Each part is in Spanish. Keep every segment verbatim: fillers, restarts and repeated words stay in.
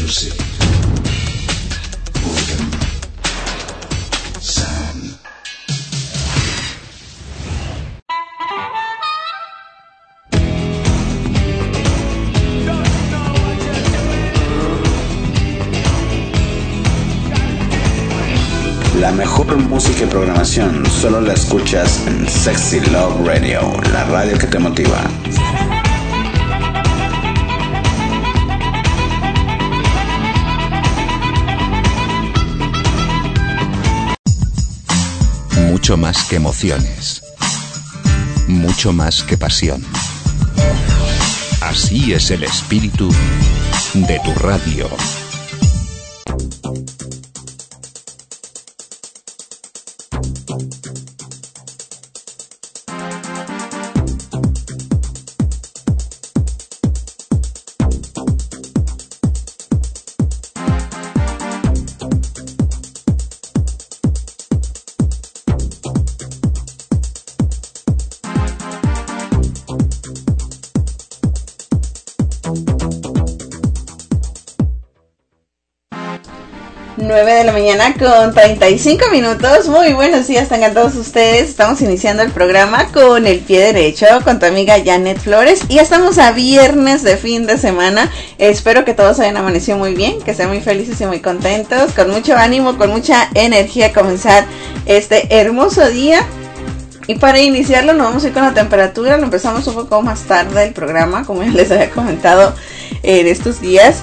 Intrusive. Boredom. Sound. La mejor música y programación solo la escuchas en Sexy Love Radio, la radio que te motiva. Mucho más que emociones, mucho más que pasión. Así es el espíritu de tu radio. nueve de la mañana con treinta y cinco minutos. Muy buenos días, tengan todos ustedes. Estamos iniciando el programa con el pie derecho, con tu amiga Janet Flores. Y ya estamos a viernes de fin de semana. Espero que todos hayan amanecido muy bien, que estén muy felices y muy contentos, con mucho ánimo, con mucha energía a comenzar este hermoso día. Y para iniciarlo nos vamos a ir con la temperatura. Lo empezamos un poco más tarde el programa, como ya les había comentado en estos días,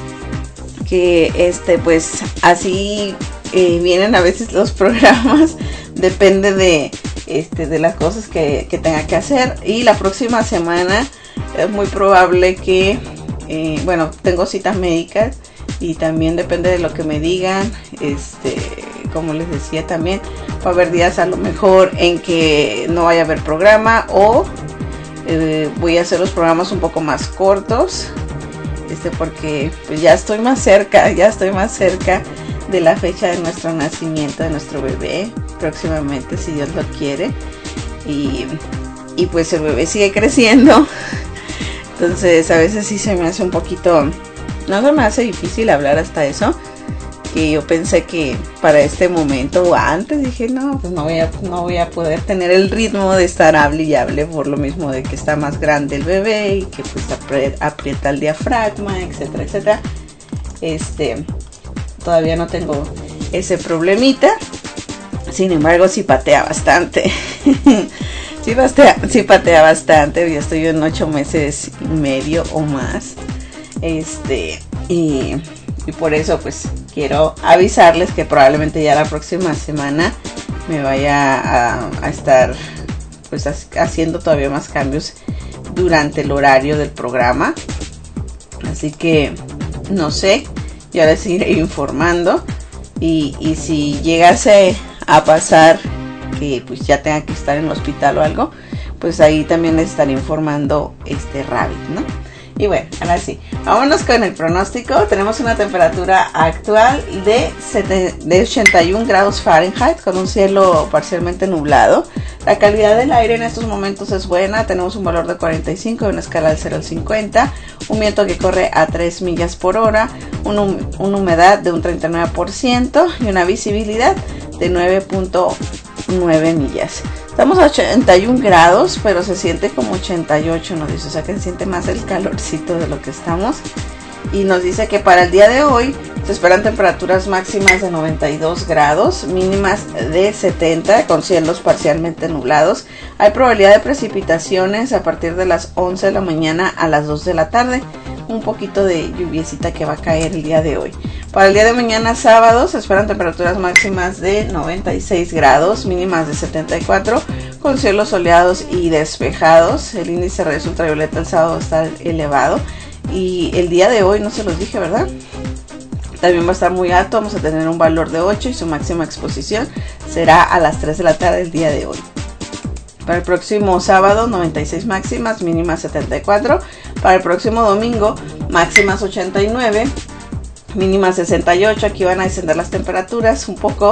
que este pues así eh, vienen a veces los programas, depende de este de las cosas que, que tenga que hacer. Y la próxima semana es muy probable que eh, bueno, tengo citas médicas y también depende de lo que me digan. Este, como les decía, también va a haber días a lo mejor en que no vaya a haber programa, o eh, voy a hacer los programas un poco más cortos. Este, porque pues ya estoy más cerca, ya estoy más cerca de la fecha de nuestro nacimiento, de nuestro bebé, próximamente, si Dios lo quiere. Y, y pues el bebé sigue creciendo. Entonces a veces sí se me hace un poquito, no se me hace difícil hablar hasta eso, que yo pensé que para este momento o antes dije, no, pues no voy a, no voy a poder tener el ritmo de estar hable y hable, por lo mismo de que está más grande el bebé y que pues aprieta, aprieta el diafragma, etcétera, etcétera. Este, todavía no tengo ese problemita, sin embargo sí patea bastante. sí, patea, sí patea bastante, ya estoy en ocho meses y medio o más. Este, y... Y por eso pues quiero avisarles que probablemente ya la próxima semana me vaya a, a estar pues haciendo todavía más cambios durante el horario del programa. Así que no sé, ya les iré informando. Y, y si llegase a pasar que pues ya tenga que estar en el hospital o algo, pues ahí también les estaré informando este Rabbit, ¿no? Y bueno, ahora sí, vámonos con el pronóstico. Tenemos una temperatura actual de, de ochenta y un grados Fahrenheit, con un cielo parcialmente nublado. La calidad del aire en estos momentos es buena. Tenemos un valor de cuarenta y cinco, una escala del cero al cincuenta. Un viento que corre a tres millas por hora. Un, una humedad de un treinta y nueve por ciento. Y una visibilidad de nueve punto nueve millas. Estamos a ochenta y un grados, pero se siente como ochenta y ocho, nos dice, o sea que se siente más el calorcito de lo que estamos. Y nos dice que para el día de hoy se esperan temperaturas máximas de noventa y dos grados, mínimas de setenta, con cielos parcialmente nublados. Hay probabilidad de precipitaciones a partir de las once de la mañana a las dos de la tarde. Un poquito de lluviecita que va a caer el día de hoy. Para el día de mañana, sábado, se esperan temperaturas máximas de noventa y seis grados, mínimas de setenta y cuatro, con cielos soleados y despejados. El índice de rayos ultravioleta el sábado está elevado. Y el día de hoy, no se los dije, ¿verdad? También va a estar muy alto, vamos a tener un valor de ocho y su máxima exposición será a las tres de la tarde el día de hoy. Para el próximo sábado, noventa y seis máximas, mínimas setenta y cuatro. Para el próximo domingo, máximas ochenta y nueve, mínimas sesenta y ocho. Aquí van a descender las temperaturas un poco.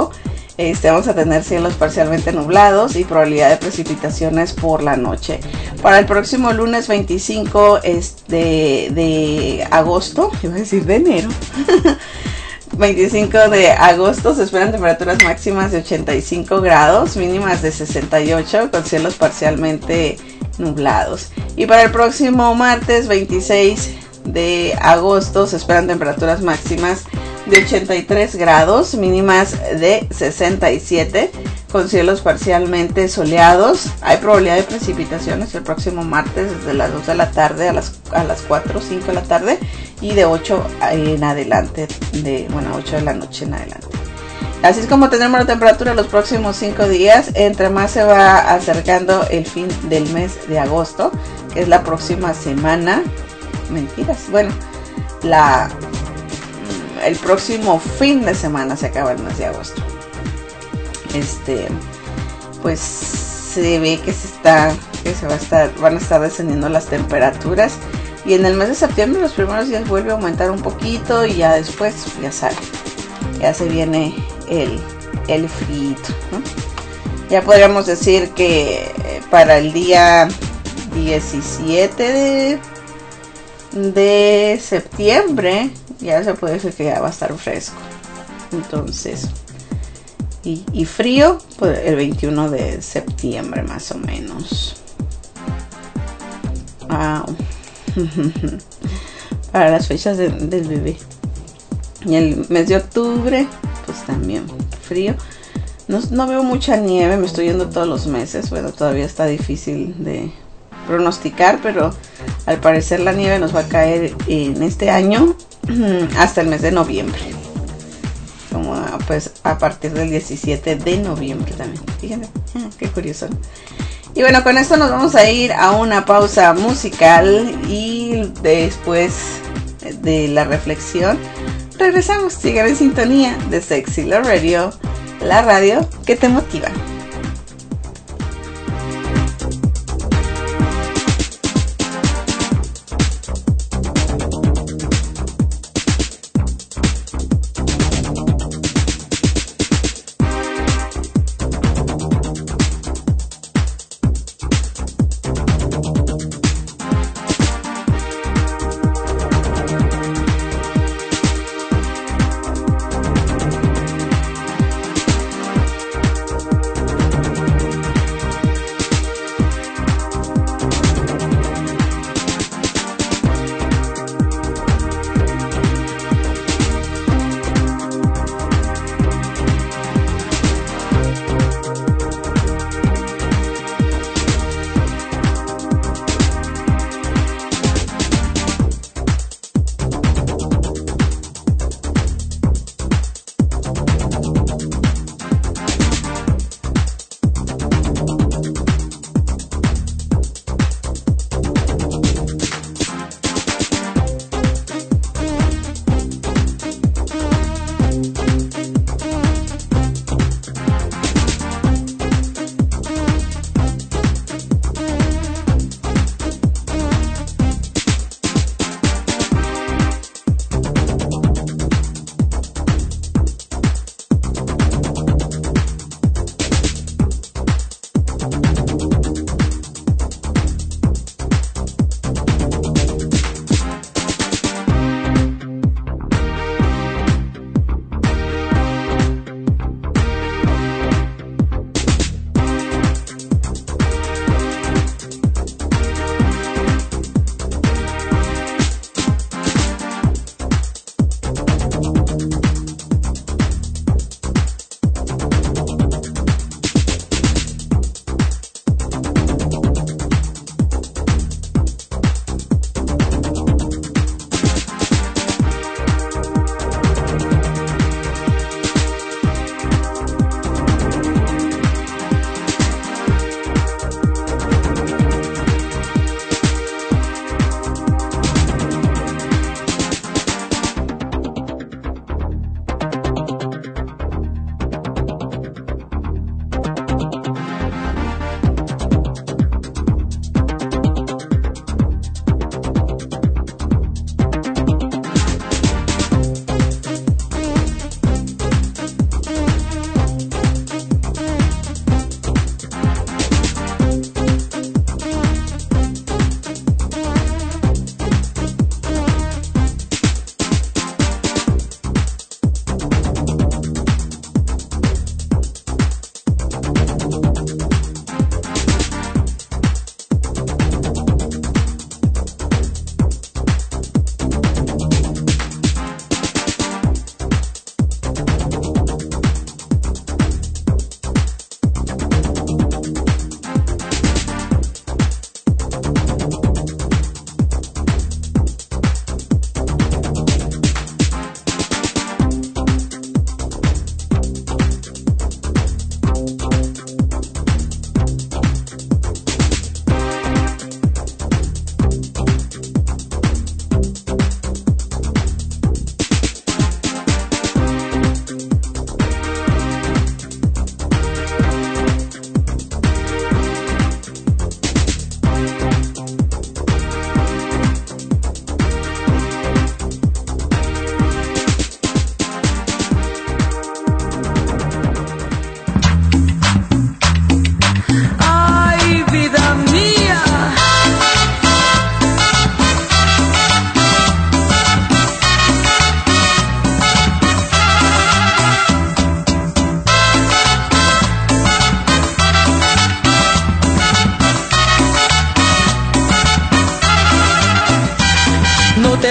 Este, vamos a tener cielos parcialmente nublados y probabilidad de precipitaciones por la noche. Para el próximo lunes veinticinco de, de agosto, iba a decir de enero, veinticinco de agosto se esperan temperaturas máximas de ochenta y cinco grados, mínimas de sesenta y ocho, con cielos parcialmente nublados. Y para el próximo martes veintiséis de agosto se esperan temperaturas máximas de ochenta y tres grados, mínimas de sesenta y siete, con cielos parcialmente soleados. Hay probabilidad de precipitaciones el próximo martes desde las dos de la tarde a las, a las cuatro o cinco de la tarde y de ocho en adelante, de bueno, ocho de la noche en adelante. Así es como tenemos la temperatura los próximos cinco días. Entre más se va acercando el fin del mes de agosto, que es la próxima semana. Mentiras, bueno, la el próximo fin de semana se acaba el mes de agosto. Este, pues se ve que se está, que se va a estar, van a estar descendiendo las temperaturas. Y en el mes de septiembre los primeros días vuelve a aumentar un poquito y ya después ya sale, ya se viene el, el frío, ¿no? Ya podríamos decir que para el día diecisiete de, de septiembre ya se puede decir que ya va a estar fresco. Entonces, y, y frío pues el veintiuno de septiembre más o menos. Wow. Para las fechas de, del bebé. Y el mes de octubre pues también frío. No, no veo mucha nieve, me estoy yendo todos los meses. Bueno, todavía está difícil de pronosticar, pero al parecer la nieve nos va a caer en este año hasta el mes de noviembre. Como pues a partir del diecisiete de noviembre también. Fíjense, qué curioso, ¿no? Y bueno, con esto nos vamos a ir a una pausa musical y después de la reflexión regresamos. Sigan en sintonía de Sexy Love Radio, la radio que te motiva.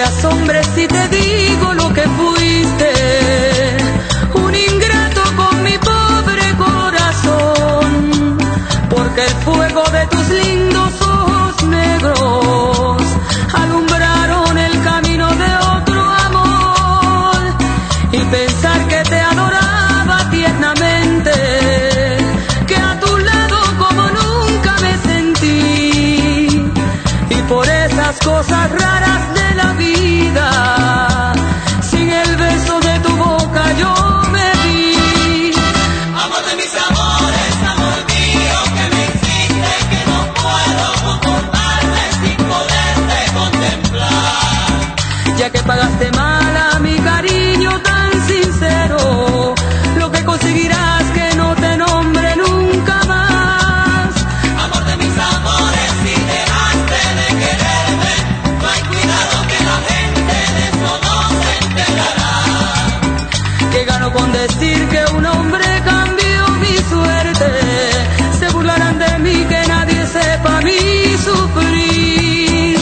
te asombres si te digo lo que fuiste, un ingrato con mi pobre corazón, porque el fuego de tus lindos ojos negros alumbraron el camino de otro amor, y pensar que te adoraba tiernamente, que a tu lado como nunca me sentí, y por esas cosas raras de la vida, sin el beso de tu boca yo me vi. Amor de mis amores, amor mío, que me hiciste, que no puedo conformarme sin poderte contemplar. Ya que pagaste mal a mi cariño tan sincero, lo que conseguirás que no te nombre nunca más. Amor de mis amores, si dejaste de quererme, no hay cuidado que la gente de eso no se enterará. Que gano con decir que un hombre cambió mi suerte, se burlarán de mí, que nadie sepa mi sufrir.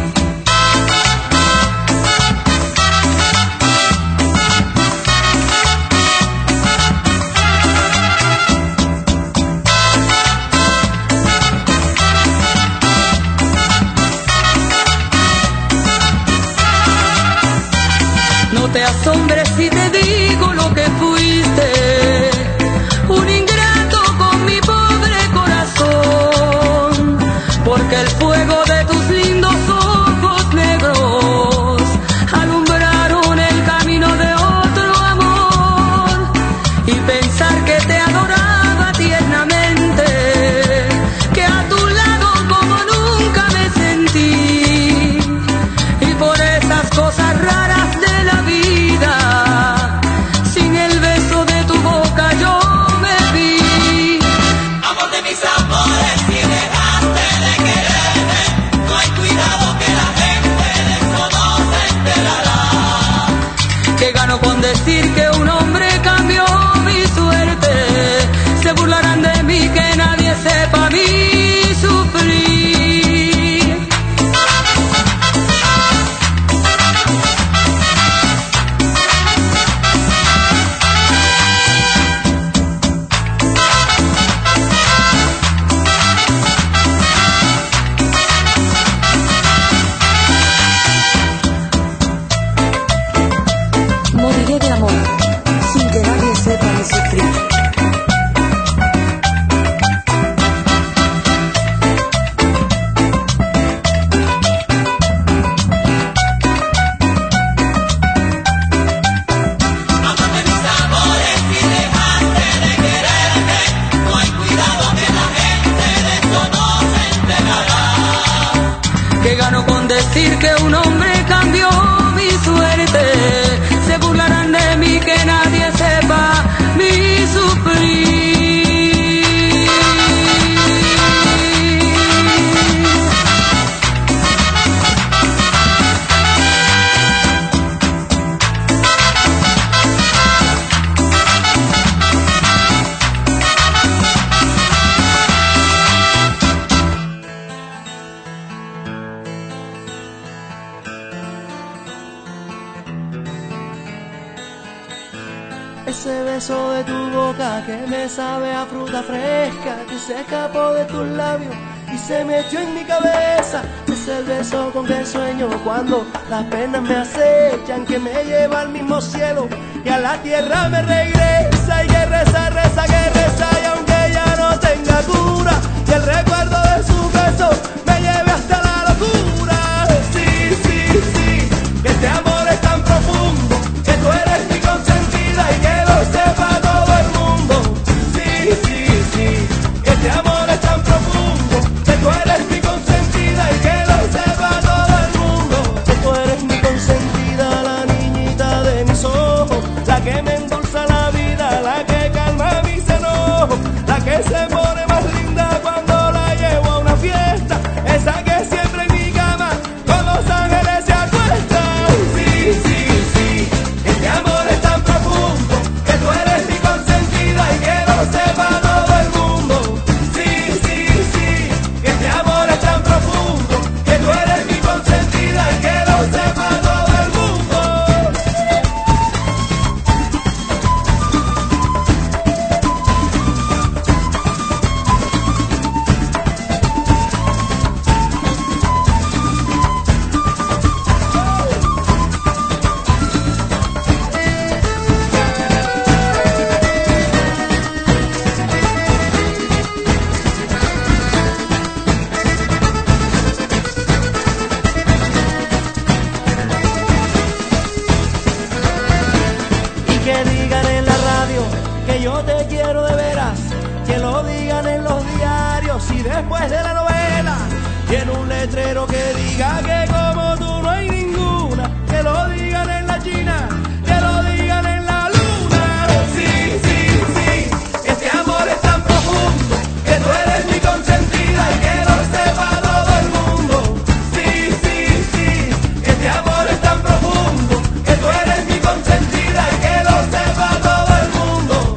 No te asombres si te digo lo que fuiste, un ingrato con mi pobre corazón, porque el fuego de tus lindos ojos negros alumbraron el camino de otro amor, y pensar que te adoraba tiernamente, que a tu lado como nunca me sentí, y por esas cosas raras de la vida, sin el beso de tu boca yo me vi. Amor de mis amores, si dejaste de quererme, no hay cuidado que la gente de eso no se enterará. Que gano con decir que un hombre cambió mi suerte, se burlarán de mí, que nadie sepa mi sufrir. Moriré de amor, sin que nadie sepa mi sufrir. Amor de mis amores, si dejaste de quererme, no hay cuidado que la gente de eso no se enterará. Que gano con decir que un hombre cambió mi suerte, se burlarán de mí, que nadie sepa mi sufrir. Ese beso de tu boca que me sabe a fruta fresca, que se escapó de tus labios y se metió en mi cabeza. Es el beso con que sueño cuando las penas me acechan, que me lleva al mismo cielo y a la tierra me regresa. Y que reza, reza, que reza, y aunque ya no tenga cura, y el recuerdo de su beso me lleve hasta la locura. Sí, sí, sí, que este amor es tan profundo, que tú eres mi consentida y que lo sepa todo el mundo. Sí, sí, sí, que este amor es tan profundo, que tú eres mi consentida y que lo sepa todo el mundo. Que tú eres mi consentida, la niñita de mis ojos, la que me endulza la vida, la que calma mis enojos, la que se pone más linda cuando la llevo a una fiesta. que yo te quiero de veras, que lo digan en los diarios y después de la novela, y en un letrero que diga que como tú no hay ninguna, que lo digan en la China, que lo digan en la luna. Sí, sí, sí, este amor es tan profundo, que tú eres mi consentida y que lo sepa todo el mundo. Sí, sí, sí, este amor es tan profundo, que tú eres mi consentida y que lo sepa todo el mundo.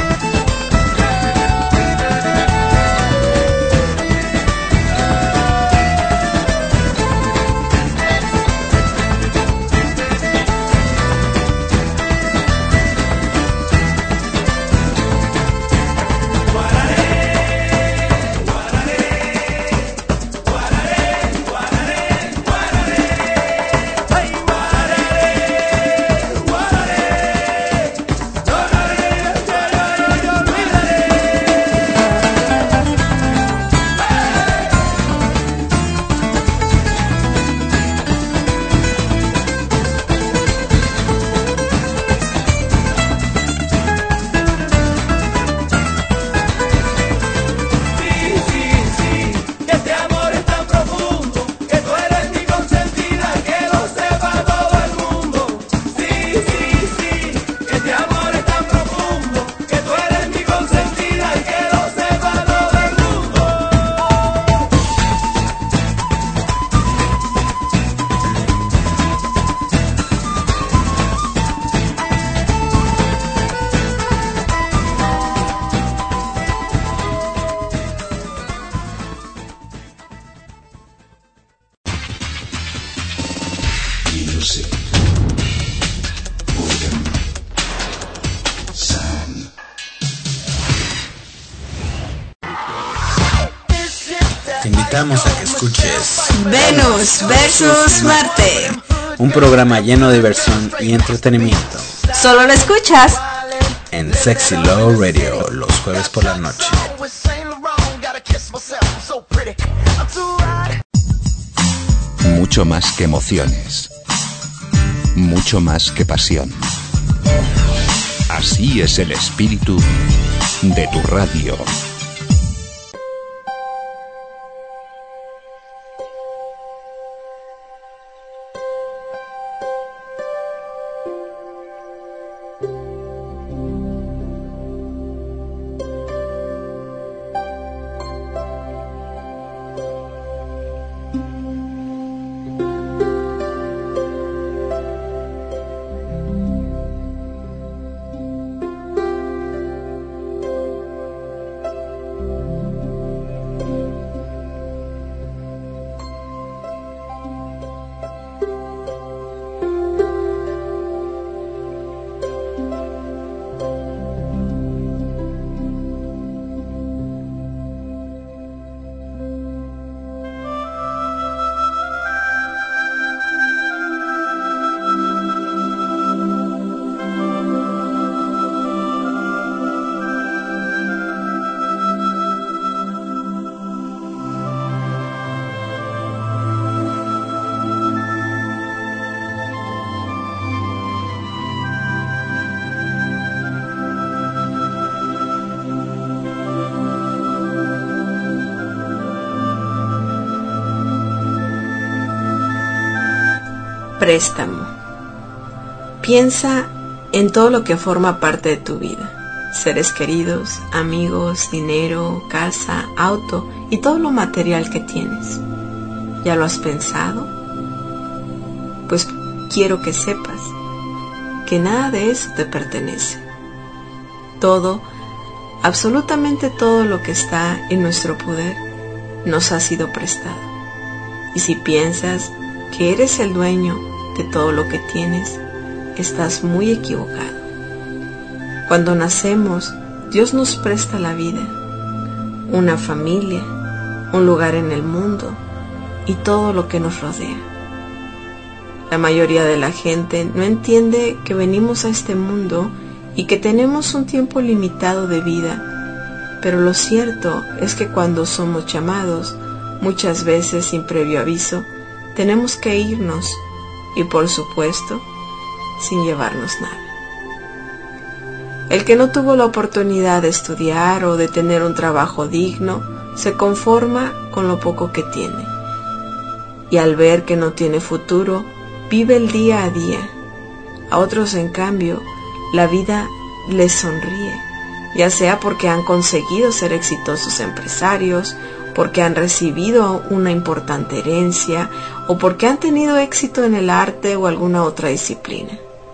Te invitamos a que escuches Venus versus Marte. un programa lleno de diversión y entretenimiento Solo lo escuchas en Sexy Love Radio los jueves por la noche. Mucho más que emociones. Mucho más que pasión. Así es el espíritu de tu radio. préstamo. Piensa en todo lo que forma parte de tu vida. Seres queridos, amigos, dinero, casa, auto y todo lo material que tienes. ¿Ya lo has pensado? Pues quiero que sepas que nada de eso te pertenece. Todo, absolutamente todo lo que está en nuestro poder nos ha sido prestado. Y si piensas que eres el dueño de todo lo que tienes, estás muy equivocado. Cuando nacemos, Dios nos presta la vida, una familia, un lugar en el mundo y todo lo que nos rodea. La mayoría de la gente no entiende que venimos a este mundo y que tenemos un tiempo limitado de vida, pero lo cierto es que cuando somos llamados, muchas veces sin previo aviso, tenemos que irnos y por supuesto, sin llevarnos nada. El que no tuvo la oportunidad de estudiar o de tener un trabajo digno, se conforma con lo poco que tiene. Y al ver que no tiene futuro, vive el día a día. A otros, en cambio, la vida les sonríe, ya sea porque han conseguido ser exitosos empresarios, porque han recibido una importante herencia o porque han tenido éxito en el arte o alguna otra disciplina.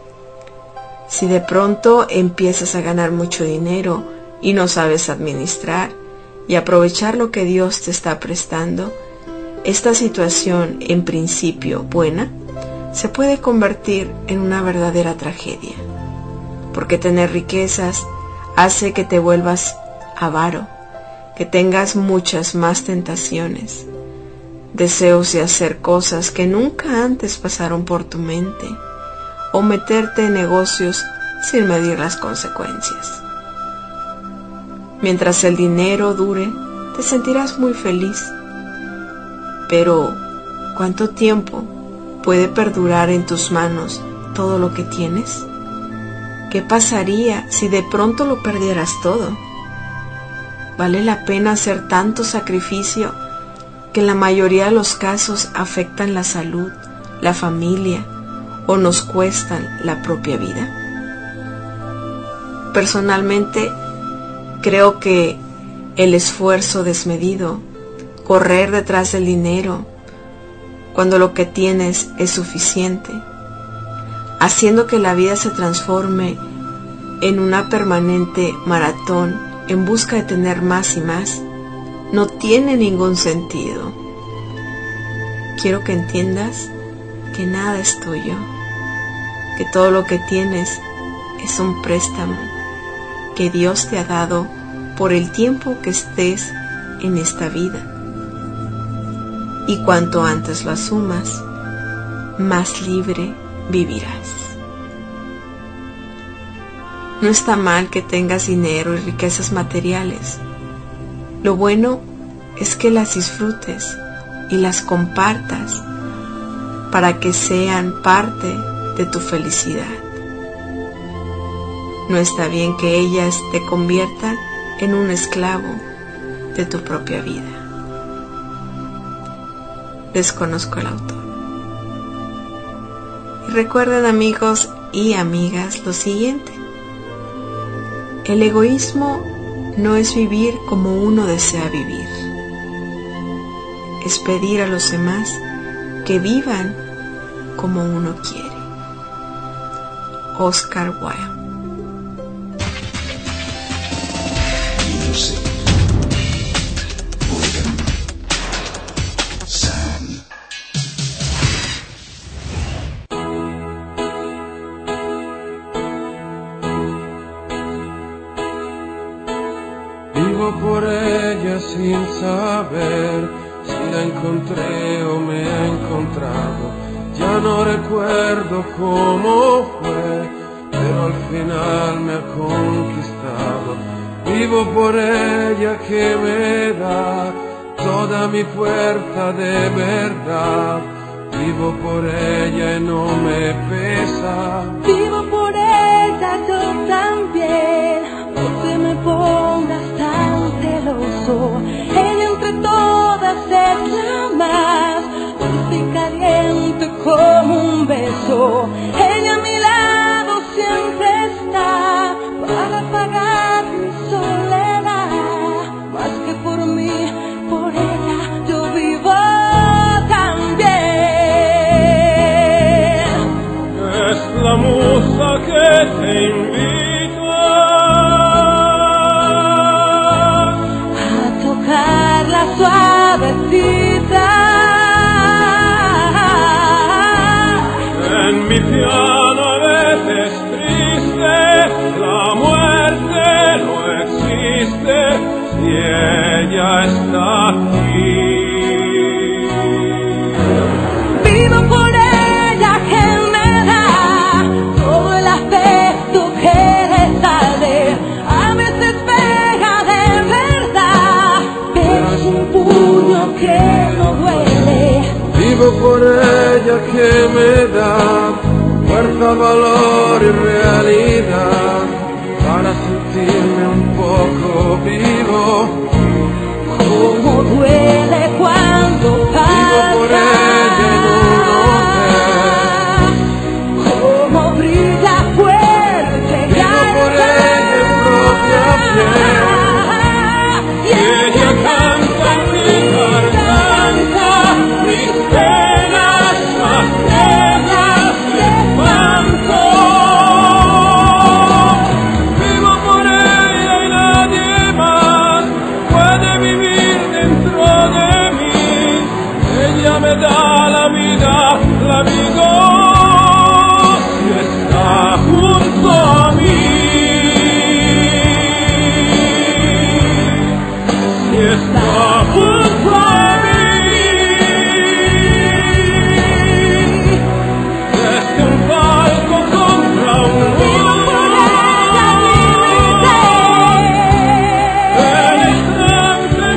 Si de pronto empiezas a ganar mucho dinero y no sabes administrar y aprovechar lo que Dios te está prestando, esta situación, en principio buena, se puede convertir en una verdadera tragedia, porque tener riquezas hace que te vuelvas avaro, que tengas muchas más tentaciones, deseos de hacer cosas que nunca antes pasaron por tu mente, o meterte en negocios sin medir las consecuencias. Mientras el dinero dure, te sentirás muy feliz, pero ¿cuánto tiempo puede perdurar en tus manos todo lo que tienes? ¿Qué pasaría si de pronto lo perdieras todo? ¿Vale la pena hacer tanto sacrificio que en la mayoría de los casos afectan la salud, la familia o nos cuestan la propia vida? Personalmente, creo que el esfuerzo desmedido, correr detrás del dinero, cuando lo que tienes es suficiente, haciendo que la vida se transforme en una permanente maratón en busca de tener más y más, no tiene ningún sentido. Quiero que entiendas que nada es tuyo, que todo lo que tienes es un préstamo que Dios te ha dado por el tiempo que estés en esta vida. Y cuanto antes lo asumas, más libre vivirás. No está mal que tengas dinero y riquezas materiales. Lo bueno es que las disfrutes y las compartas para que sean parte de tu felicidad. No está bien que ellas te conviertan en un esclavo de tu propia vida. Desconozco el autor. Y recuerden, amigos y amigas, lo siguiente: el egoísmo no es vivir como uno desea vivir, es pedir a los demás que vivan como uno quiere. Oscar Wilde. Music. Rhythm. Sound. Vivo por ella sin saber si la encontré o me ha encontrado. Ya no recuerdo cómo fue, pero al final me ha conquistado. Vivo por ella que me da toda mi fuerza de verdad. Vivo por ella y no me pesa. Vivo por ella yo también. No te me pongas tan celoso. Ella entre todas es la más dulce y caliente como un beso. Ella a mi lado siempre está para apagar mi soledad. Más que por mí, por ella yo vivo también. Es la musa que te invita a tocarla suavecita. En mi piano a veces triste, la muerte no existe si ella está aquí. Vivo por ella que me da todo el afecto que le sale. A veces pega de verdad, pero es un puño que no duele. Vivo por ella que me da fuerza, valor y realidad para poco vivo. Cómo duele cuando pasa. Vivo por ella en un hotel. Cómo brilla fuerte y Vivo por ella en propia piel. y ella canta en mi garganta mis penas más negras de espanto. Vivo por ella y nadie más puede vivir dentro de mí. Ella me da la vida, la vivo si está junto a mí. Si está junto a mí. Desde un palco contra un penetrante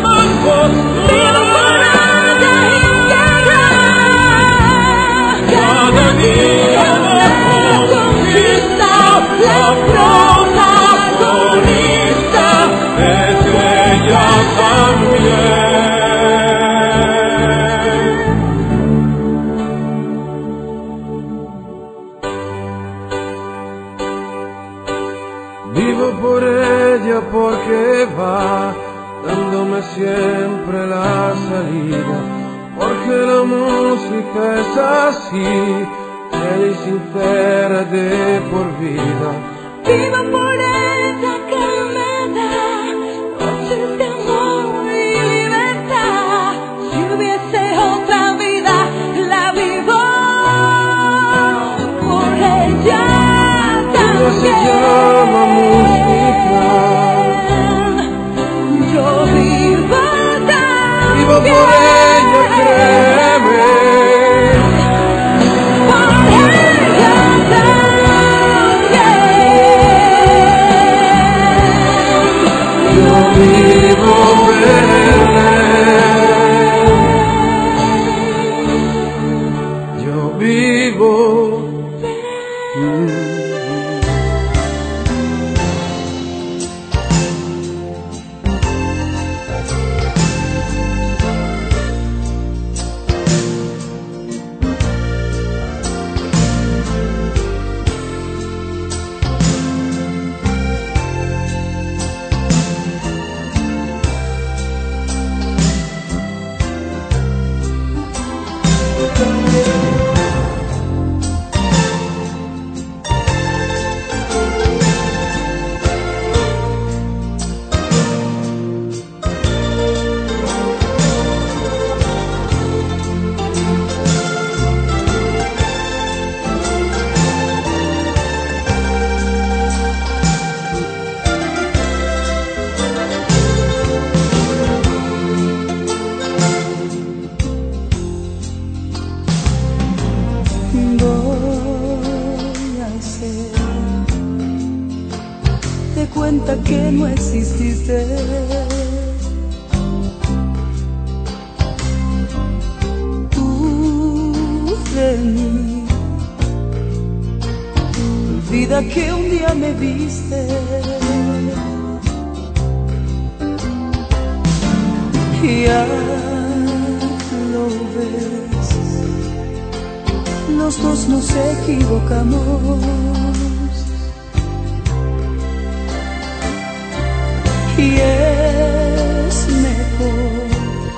cada día me conquista la protagonista, es ella también. Vivo por ella porque va dándome siempre la salida, porque la música es así, bella y sincera de por vida. Vivo por ella que me da noches de amor y libertad. Si hubiese otra vida, la vivo por ella Ella se llama música. también. Yo vivo también. Vivo por ella, créeme. Por ella también. Yo vivo verle. Yo vivo. mm. Voy a hacer de cuenta que no exististe. Tú de mí, olvida que un día me viste. Ya lo ves, los dos nos equivocamos. Y es mejor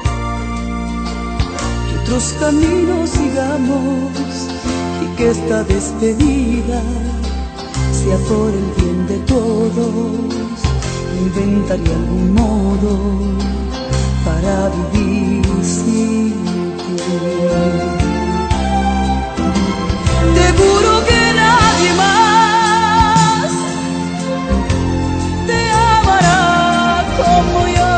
que otros caminos sigamos y que esta despedida sea por el bien de todos. Inventaré algún modo para vivir sin ti. Te juro que nadie más te amará como yo.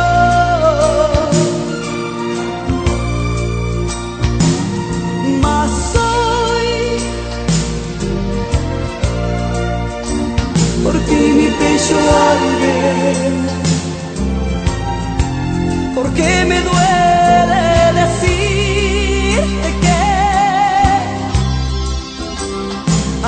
Mas hoy por ti mi pecho arde, porque me duele decirte que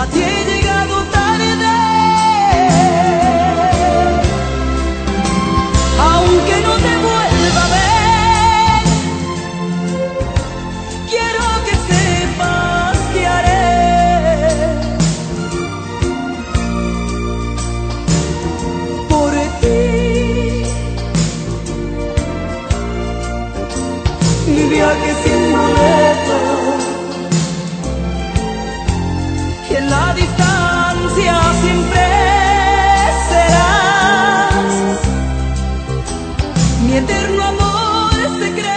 la distancia siempre serás mi eterno amor secreto.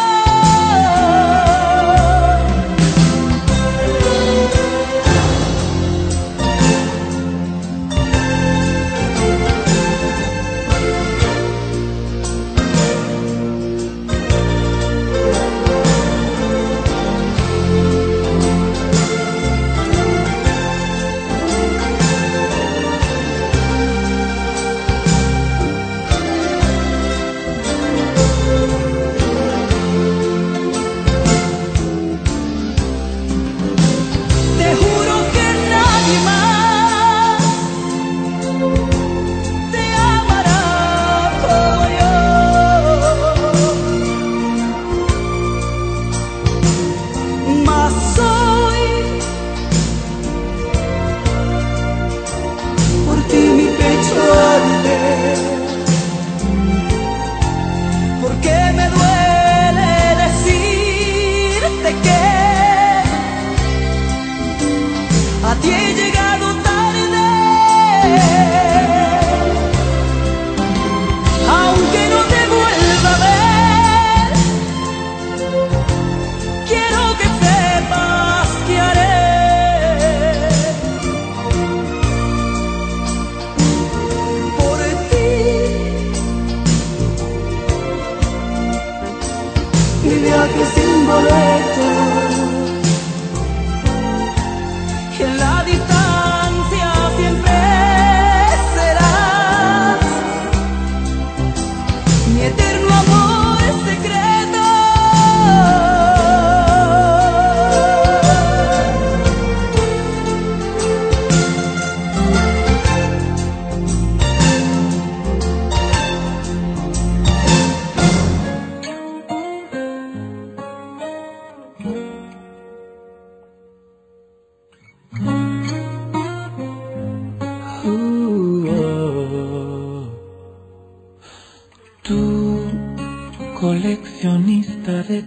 Coleccionista de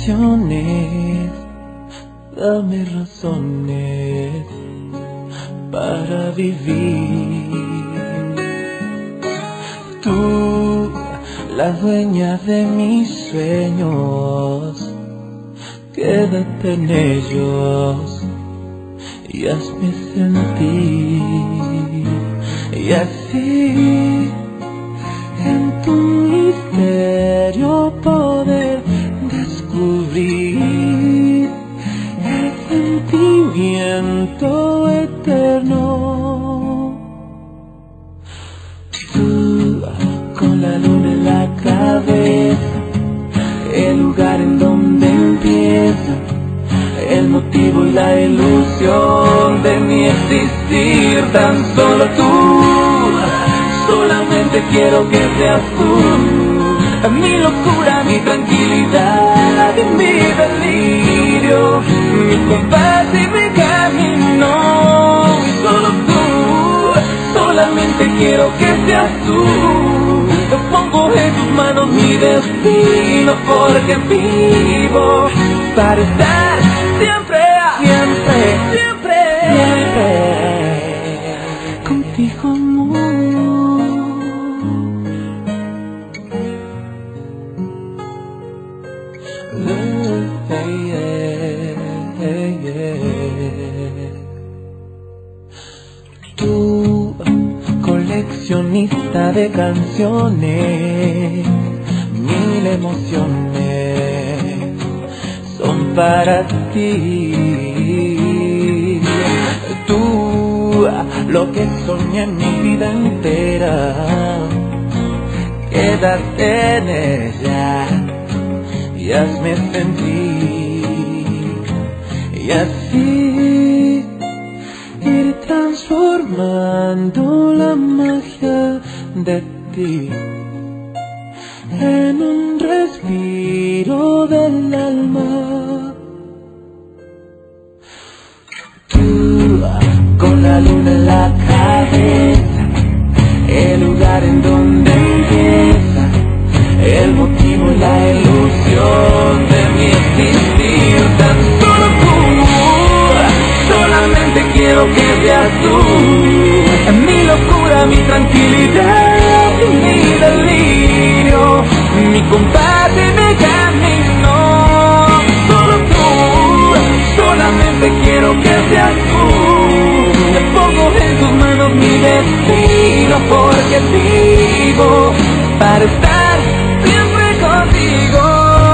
canciones, dame razones para vivir. Tú, la dueña de mis sueños, quédate en ellos y hazme sentir. Y así en tu misterio poder descubrir el sentimiento eterno. Tú, con la luna en la cabeza, el lugar en donde empieza el motivo y la ilusión de mi existir. Tan solo tú, solamente quiero que seas tú, mi locura, mi tranquilidad y mi delirio, mi compás y mi camino. Y solo tú, solamente quiero que seas tú. Yo pongo en tus manos mi destino, porque vivo para estar siempre, siempre, siempre, siempre contigo, amor. Tú, coleccionista de canciones, mil emociones son para ti. Tú, lo que soñé en mi vida entera, quédate en ella y hazme sentir. Y así ir transformando la magia de ti en un respiro del alma. Tú, con la luna en la cabeza, el lugar en donde empieza el motivo y la ilusión de mi existir. Tan solo tú, solamente quiero que seas tú. Mi locura, mi tranquilidad, mi delirio, mi compás y mi camino. Solo tú, solamente quiero que seas tú. Te pongo en tus manos mi destino, porque vivo para estar siempre contigo.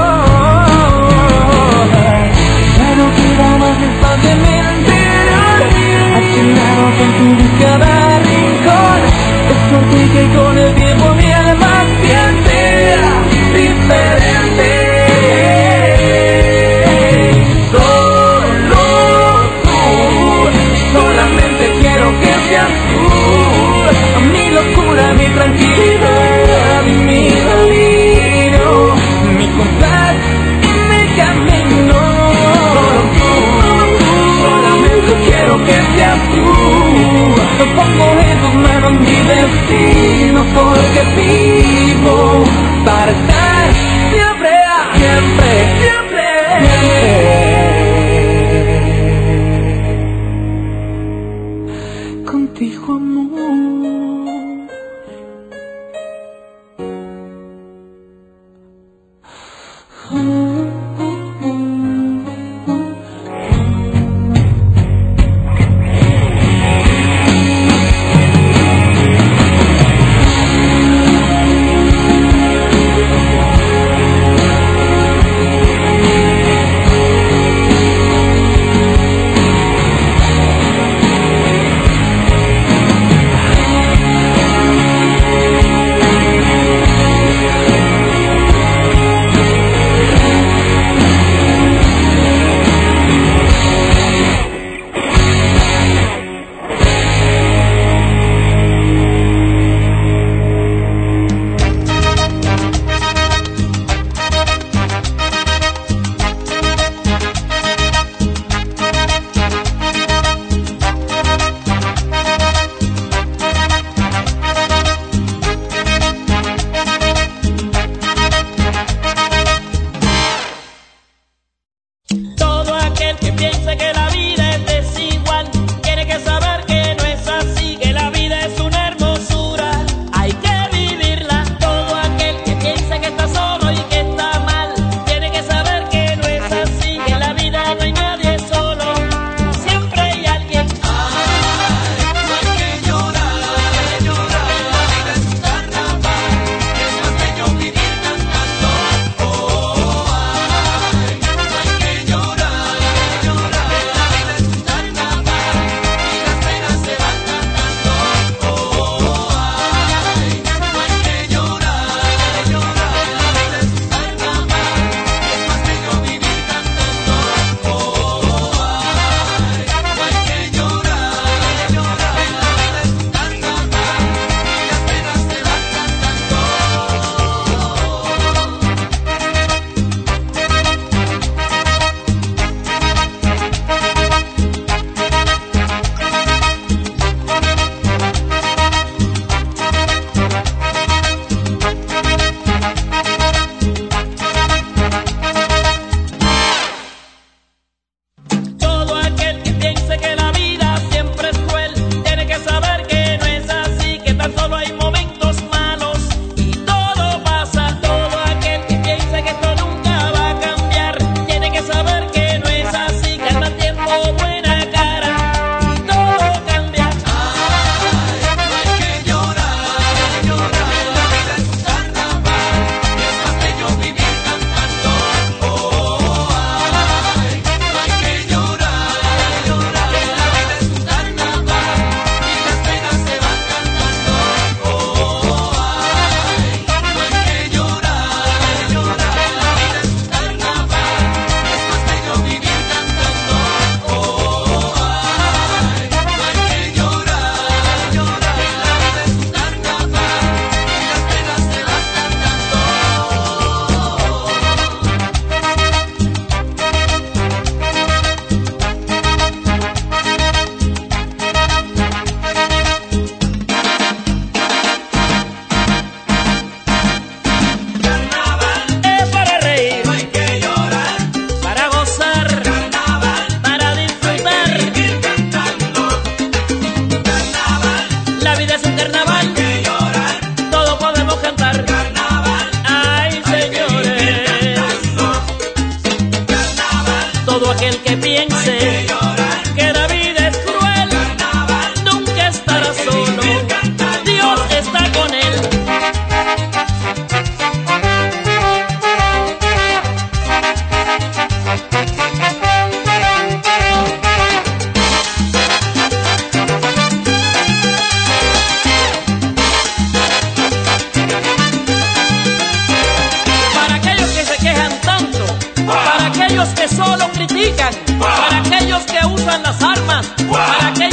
Ya no queda más espacio en mi interior, has llenado con tu cada rincón. Es por ti que con el tiempo mi alma siente diferente. Solo tú, solamente quiero que seas tú. Mi locura, mi tranquilidad, mi delirio, mi compás y mi camino. Solamente quiero que seas tú. Yo pongo en tus manos mi destino, porque vivo para estar siempre, siempre, siempre, siempre contigo, amor.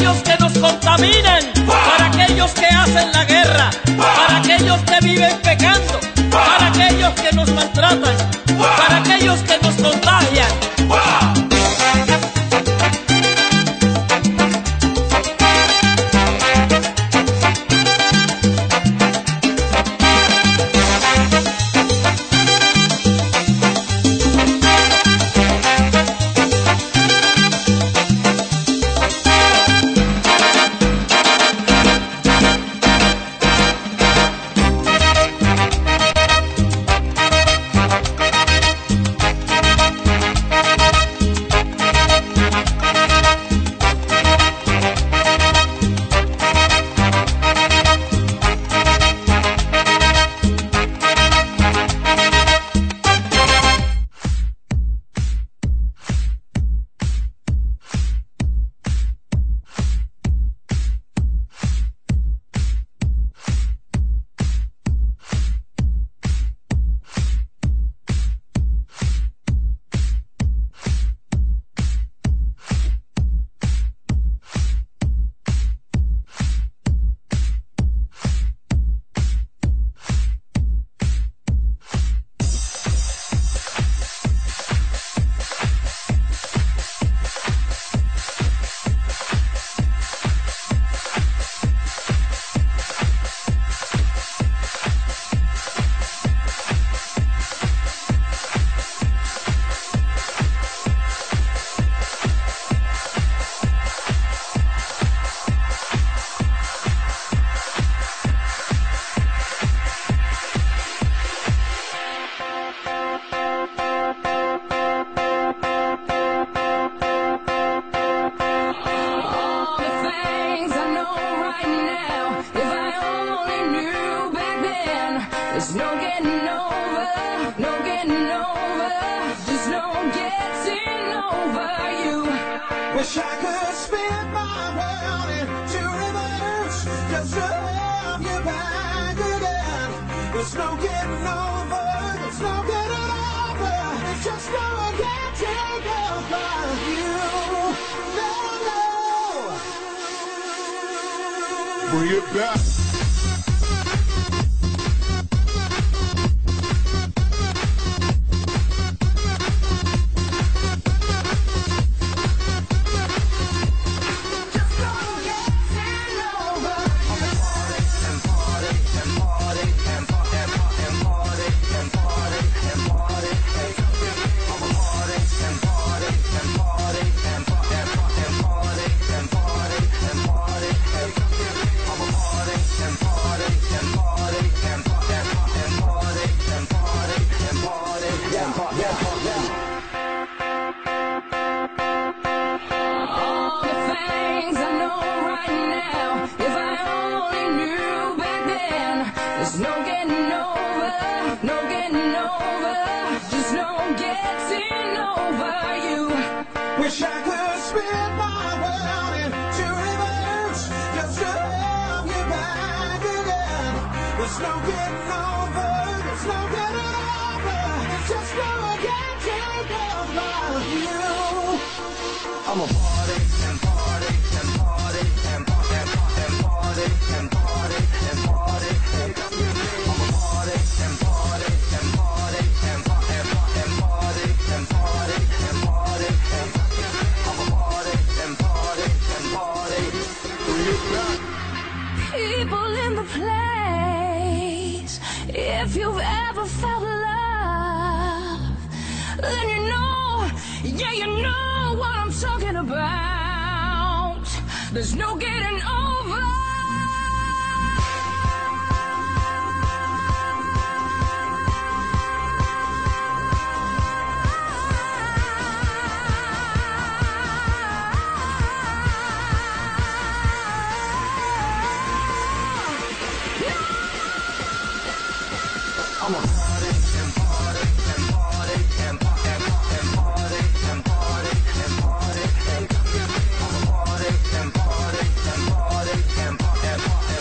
aquellos que nos contaminan, para aquellos que hacen la guerra, para aquellos que viven pecando, para aquellos que nos maltratan, para aquellos que nos contagian. Wish I could spin my world into reverse just to have you back again. There's no getting over, there's no getting over. It's just no one can take over you. No, no. Bring it back. Wish I could spin my world into reverse just to have you back again. There's no getting over, there's no getting over. It's just no one can take over you. I'm a party and party and party and party and party and party and party. I'm a party and party and party and party and party and party and party. People in the place, if you've ever felt love, then you know, yeah, you know what I'm talking about. There's no getting over. I'm a party and party and party and party and party and party and party. I'm a party and party and party and party and party.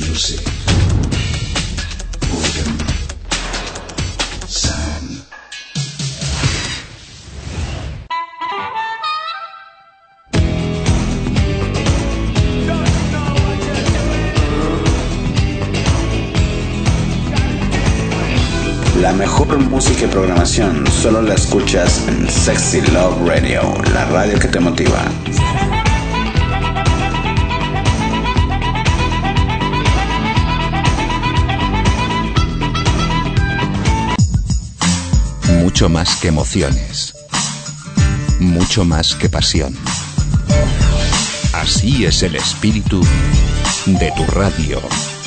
Music. Organ. Sound. La mejor música y programación solo la escuchas en Sexy Love Radio, la radio que te motiva. Mucho más que emociones. Mucho más que pasión. Así es el espíritu de tu radio.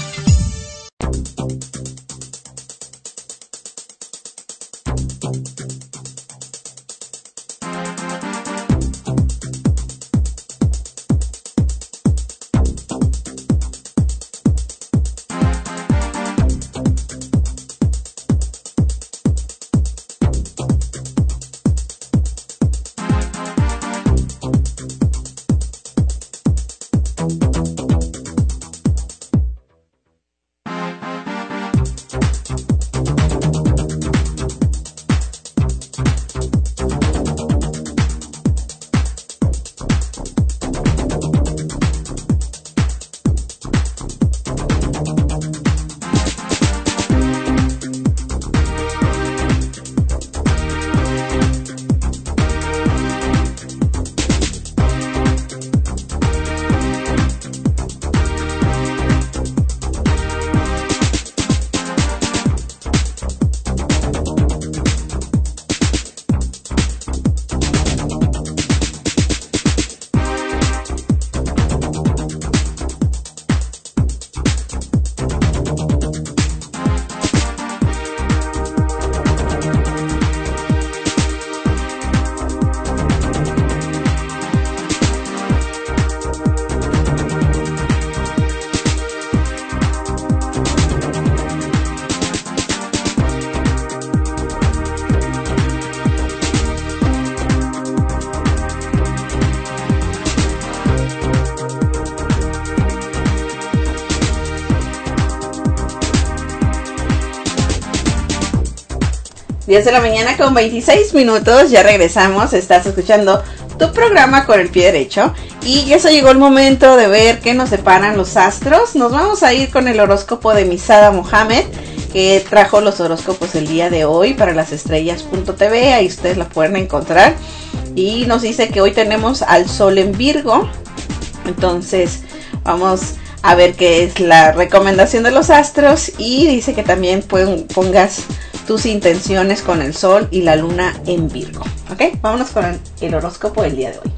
diez de la mañana con veintiséis minutos, ya regresamos, estás escuchando tu programa con el pie derecho y eso llegó el momento de ver qué nos separan los astros. Nos vamos a ir con el horóscopo de Misada Mohamed, que trajo los horóscopos el día de hoy para las estrellas punto t v, ahí ustedes la pueden encontrar, y nos dice que hoy tenemos al sol en Virgo. Entonces vamos a ver qué es la recomendación de los astros, y dice que también pon- pongas tus intenciones con el sol y la luna en Virgo. Ok, vámonos con el horóscopo del día de hoy.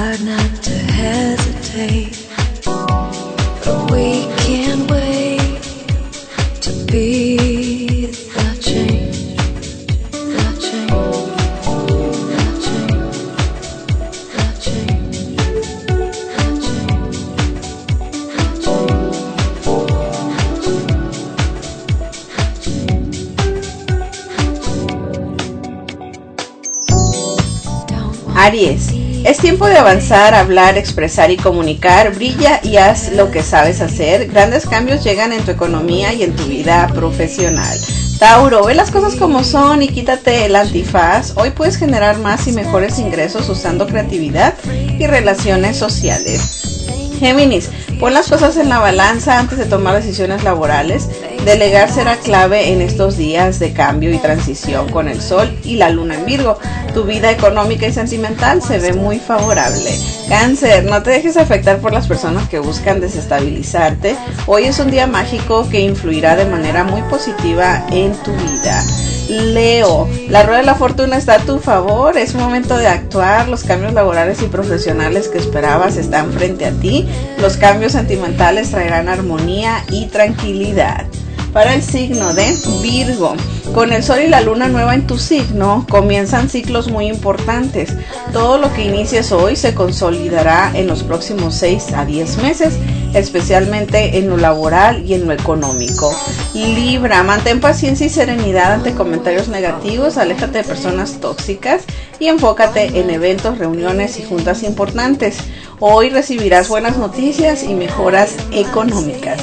hard not to hesitate, but we can't wait to be the change, the change, the change, the change, the change. Aries. Es tiempo de avanzar, hablar, expresar y comunicar. Brilla y haz lo que sabes hacer. Grandes cambios llegan en tu economía y en tu vida profesional. Tauro, ve las cosas como son y quítate el antifaz. Hoy puedes generar más y mejores ingresos usando creatividad y relaciones sociales. Géminis, pon las cosas en la balanza antes de tomar decisiones laborales. Delegar será clave en estos días de cambio y transición con el sol y la luna en Virgo. Tu vida económica y sentimental se ve muy favorable. Cáncer, no te dejes afectar por las personas que buscan desestabilizarte. Hoy es un día mágico que influirá de manera muy positiva en tu vida. Leo, la rueda de la fortuna está a tu favor, es momento de actuar, los cambios laborales y profesionales que esperabas están frente a ti, los cambios sentimentales traerán armonía y tranquilidad. Para el signo de Virgo, con el sol y la luna nueva en tu signo, comienzan ciclos muy importantes. Todo lo que inicies hoy se consolidará en los próximos seis a diez meses, especialmente en lo laboral y en lo económico. Libra, mantén paciencia y serenidad ante comentarios negativos, aléjate de personas tóxicas y enfócate en eventos, reuniones y juntas importantes. Hoy recibirás buenas noticias y mejoras económicas.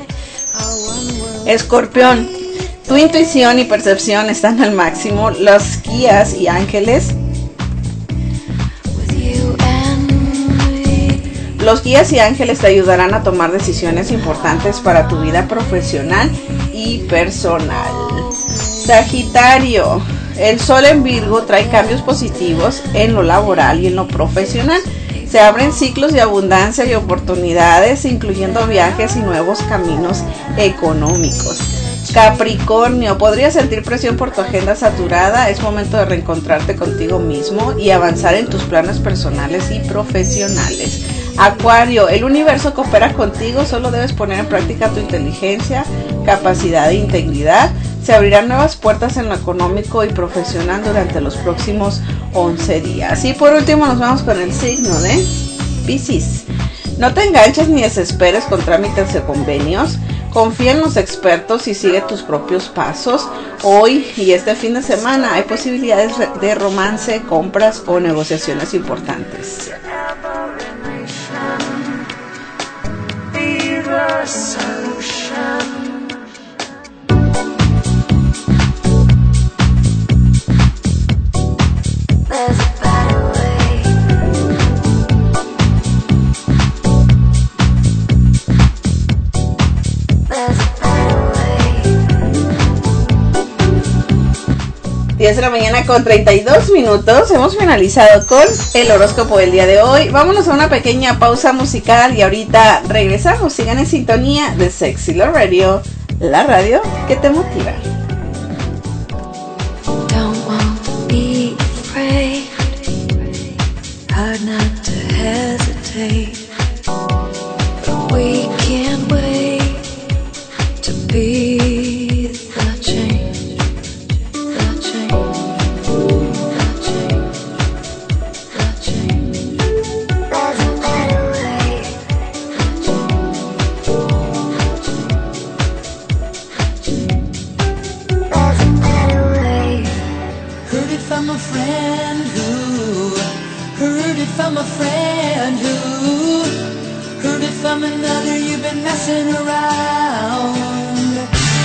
Escorpión, tu intuición y percepción están al máximo. Los guías y ángeles Los guías y ángeles te ayudarán a tomar decisiones importantes para tu vida profesional y personal. Sagitario, el sol en Virgo trae cambios positivos en lo laboral y en lo profesional. Se abren ciclos de abundancia y oportunidades, incluyendo viajes y nuevos caminos económicos. Capricornio, podrías sentir presión por tu agenda saturada. Es momento de reencontrarte contigo mismo y avanzar en tus planes personales y profesionales. Acuario, el universo coopera contigo, solo debes poner en práctica tu inteligencia, capacidad e integridad. Se abrirán nuevas puertas en lo económico y profesional durante los próximos once días. Y por último nos vamos con el signo de Piscis. No te enganches ni desesperes con trámites de convenios. Confía en los expertos y sigue tus propios pasos. Hoy y este fin de semana hay posibilidades de romance, compras o negociaciones importantes. diez de la mañana con treinta y dos minutos. Hemos finalizado con el horóscopo del día de hoy. Vámonos a una pequeña pausa musical y ahorita regresamos. Sigan en sintonía de Sexy Love Radio, la radio que te motiva. Don't want to be afraid, hard not to hesitate, but we can't wait to be the change. From a friend who heard it from another, you've been messing around.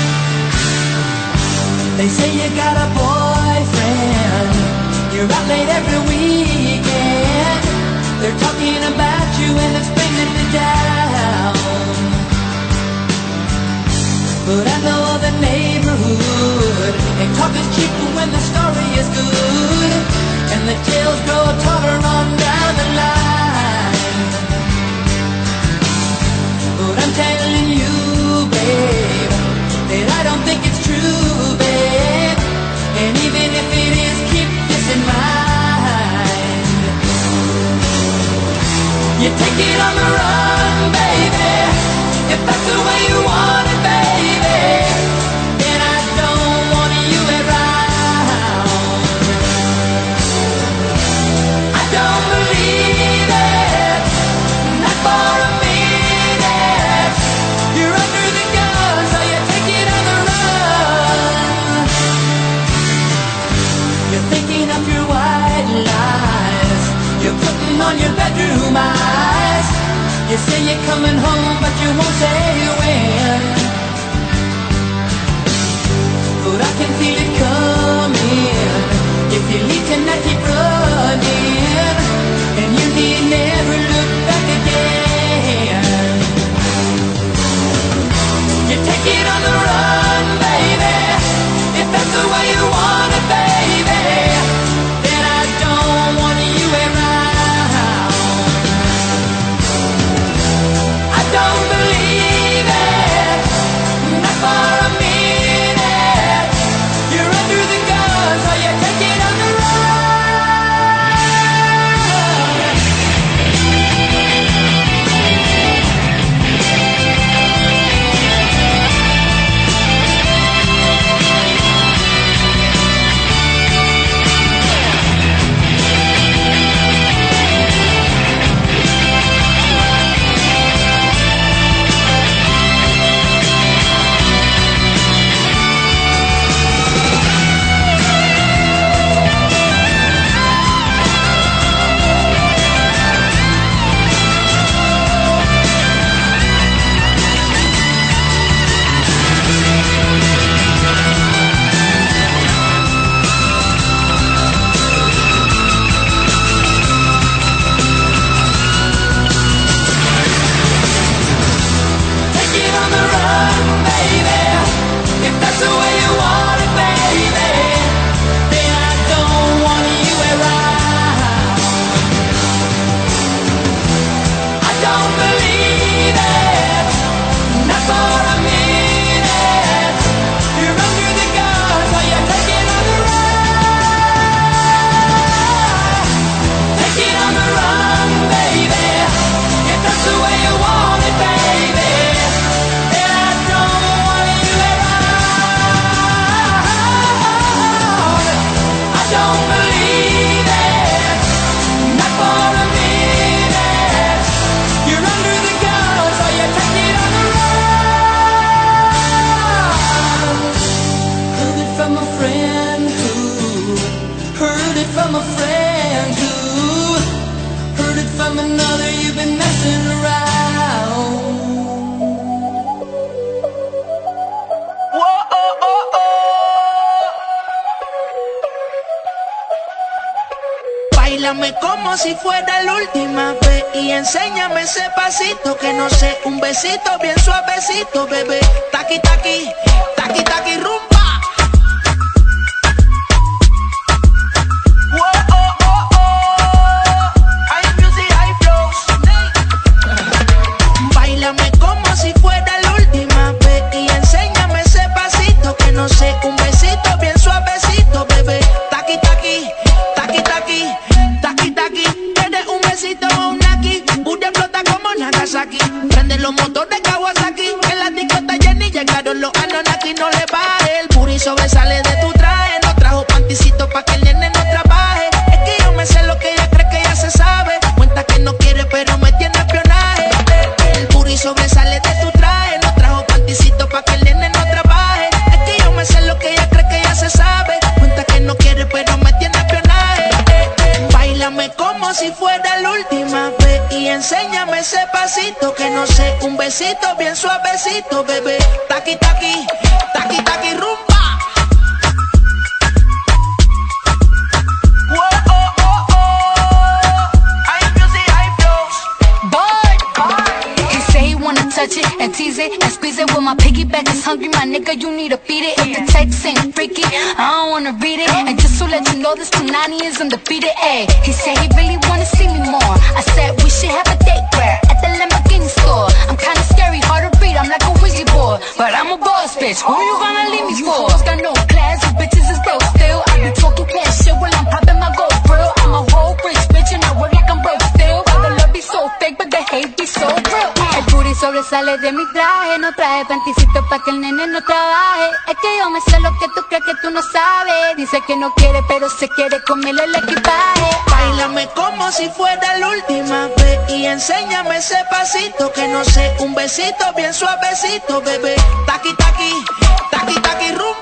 They say you got a boyfriend, you're out late every weekend. They're talking about you and it's bringing me down. But I know the neighborhood, and talk is cheap when the story is good. And the tales grow taller on down the line. But I'm telling you, babe, that I don't think it's true, babe. And even if it is, keep this in mind. You take it on the run, baby. If that's the way you want it, baby, then I don't want you around. I don't believe it, not for a minute. You're under the gun, so you take it on the run. You're thinking of your white lies. You're putting on your bedroom eyes. You say you're coming home, but you won't say when. But I can feel it coming. If you leave tonight, keep running, and you need never look back again. You take it on the run, baby. If that's the way you want it, baby, then I don't want you around. I don't believe it, not for a minute. You're under the gun, so you take it on the run. Take it on the run, baby. If that's the way you want it, baby, then I don't want you around. I don't believe it, not for a minute. You're under the gun, so you take it on the run. Take it on the run, baby. If that's the way you want it, baby, then I don't want you around. I don't believe it, not for a minute. You're under the gun, so you take it on the run. Heard it from a friend who heard it from a friend who heard it from another. You've been messing around. Whoa, oh, oh, oh. Báilame como si fuera la última vez y enséñame ese pasito que no sé, un besito bien suavecito, bebé. Taqui, taqui, taqui, taqui, rumba. Whoa, oh, oh, oh. High music, high flows. Báilame como si fuera la última vez y enséñame ese pasito que no sé, un besito bien suavecito, bebé. Taqui, taqui, taqui, taqui, taqui, taqui. Tienes un besito o un aquí, Buda flota como Nagasaki. Prende los motores Kawasaki, que la disco está llena y llegaron los Anunnaki. No le baje, el puri sobresale de tu traje. No trajo panticito pa' que el nene no trabaje. Es que yo me sé lo que ella cree que ya se sabe. Cuenta que no quiere pero me tiene espionaje. El puri sobresale de tu traje. No trajo panticito pa' que el nene no trabaje. Es que yo me sé lo que ella cree que ya se sabe. Cuenta que no quiere pero me tiene espionaje. Báilame como si fuera la última vez y enséñame ese pasito que no sé, un besito bien suavecito, bebé. Taqui, taqui, taqui, taqui, rumba. Whoa, oh, oh, oh. High music, high flows. Boy, he say he wanna touch it and tease it and squeeze it. Well, my piggyback is hungry, my nigga, you need to feed it. If the text ain't freaky, I don't wanna read it. And just to let you know, this Punani is undefeated. Ay, he said he really wanna see me more. I said we should have a date where at the Lamborghini store. I'm kinda scary, hard to read, I'm like a Ouija board, but I'm a boss bitch. Who you gonna leave me for? Got no class, you bitches is broke still. I be talking cash shit while I'm popping my gold grill. I'm a whole rich bitch and I work like I'm broke still. Why the love be so fake? sobresale de mi traje. No traje panticito pa' que el nene no trabaje. Es que yo me sé lo que tú crees que tú no sabes. Dice que no quiere, pero se quiere comerle el equipaje. Báilame como si fuera la última vez y enséñame ese pasito que no sé, un besito bien suavecito, bebé. Taqui, taqui, taqui, taqui, rumba.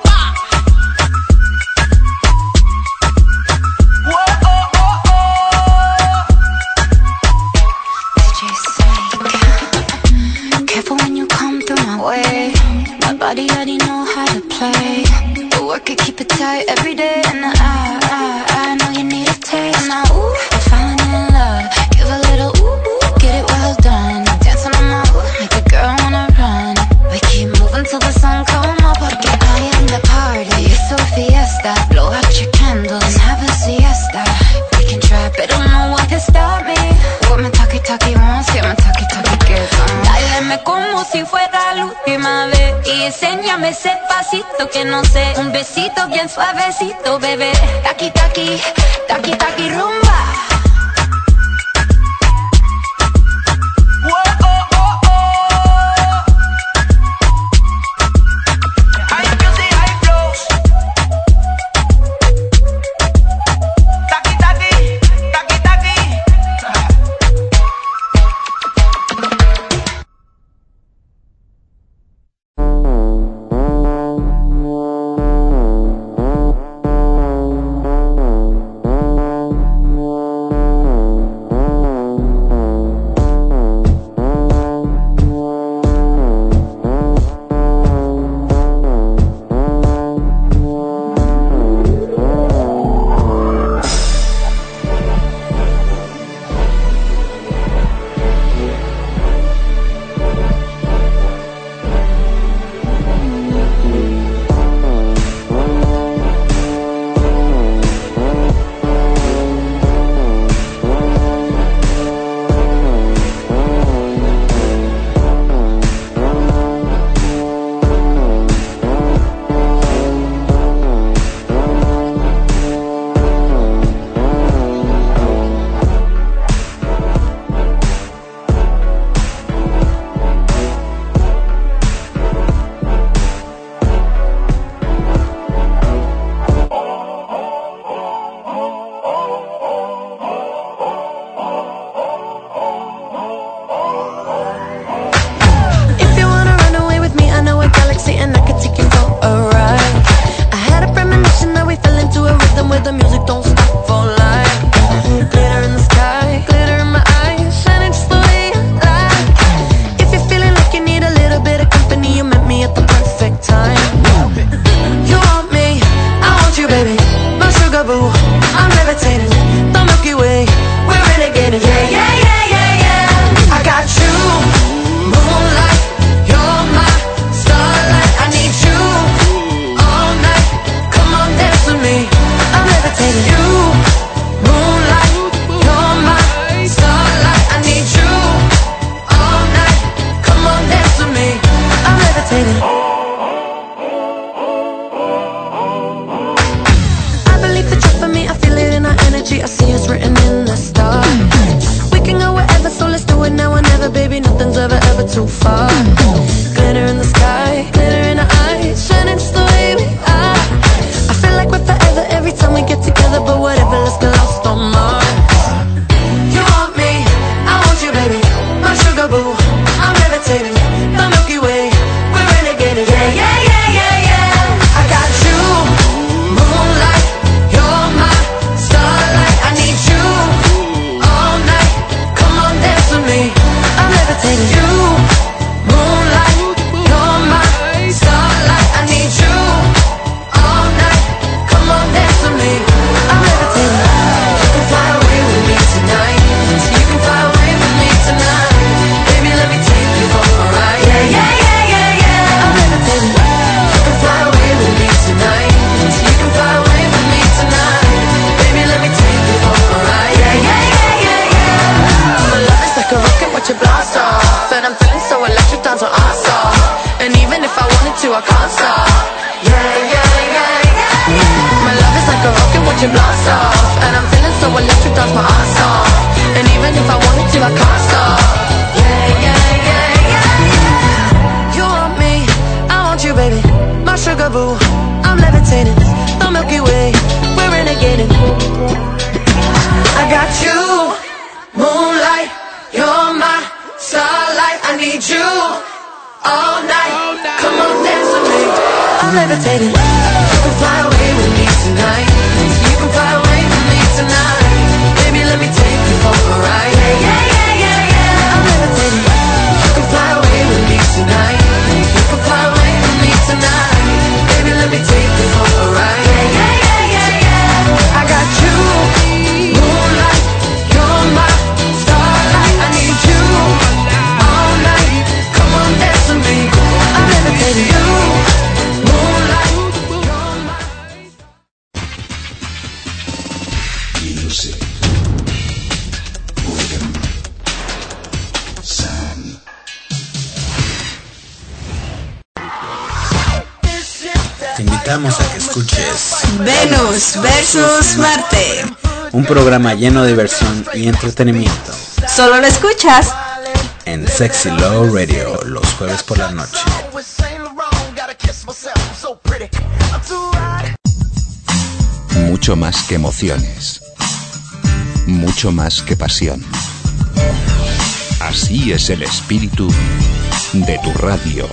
Careful when you come through my way. My body already know how to play. The work it, keep it tight every day. And I, I, I know you need a taste. And I, ooh, I'm falling in love. Give a little ooh, ooh, get it well done. Dancing on my ooh, make a girl wanna run. We keep moving till the sun come up. Porque I am the party. It's a fiesta. Blow out your candles and have a siesta. We can try, but don't know what can stop me. What my talkie talkie wants, yeah, my talkie talkie gets on. Báilame como si fuera la última vez y enséñame ese pasito que no sé, un besito bien suavecito, bebé. Taqui taqui, taqui taqui rumba. need you all night. Come on, dance with me. I'm levitating. You can fly away with me tonight. You can fly away with me tonight. Baby, let me take you for a ride. Yeah, yeah, yeah, yeah, yeah. I'm levitating. You can fly away with me tonight. You can fly away with me tonight. Baby, let me take you for a ride. Yeah, yeah, yeah, yeah, yeah. I got you, moonlight. You're my starlight. I need you all night. Come on, dance with me. I'm levitating. You, moonlight. You're my Music. Rhythm. Sound. Te invitamos a que escuches Venus versus Marte. un programa lleno de diversión y entretenimiento Solo lo escuchas en Sexy Love Radio los jueves por la noche. Mucho más que emociones. Mucho más que pasión. Así es el espíritu de tu radio.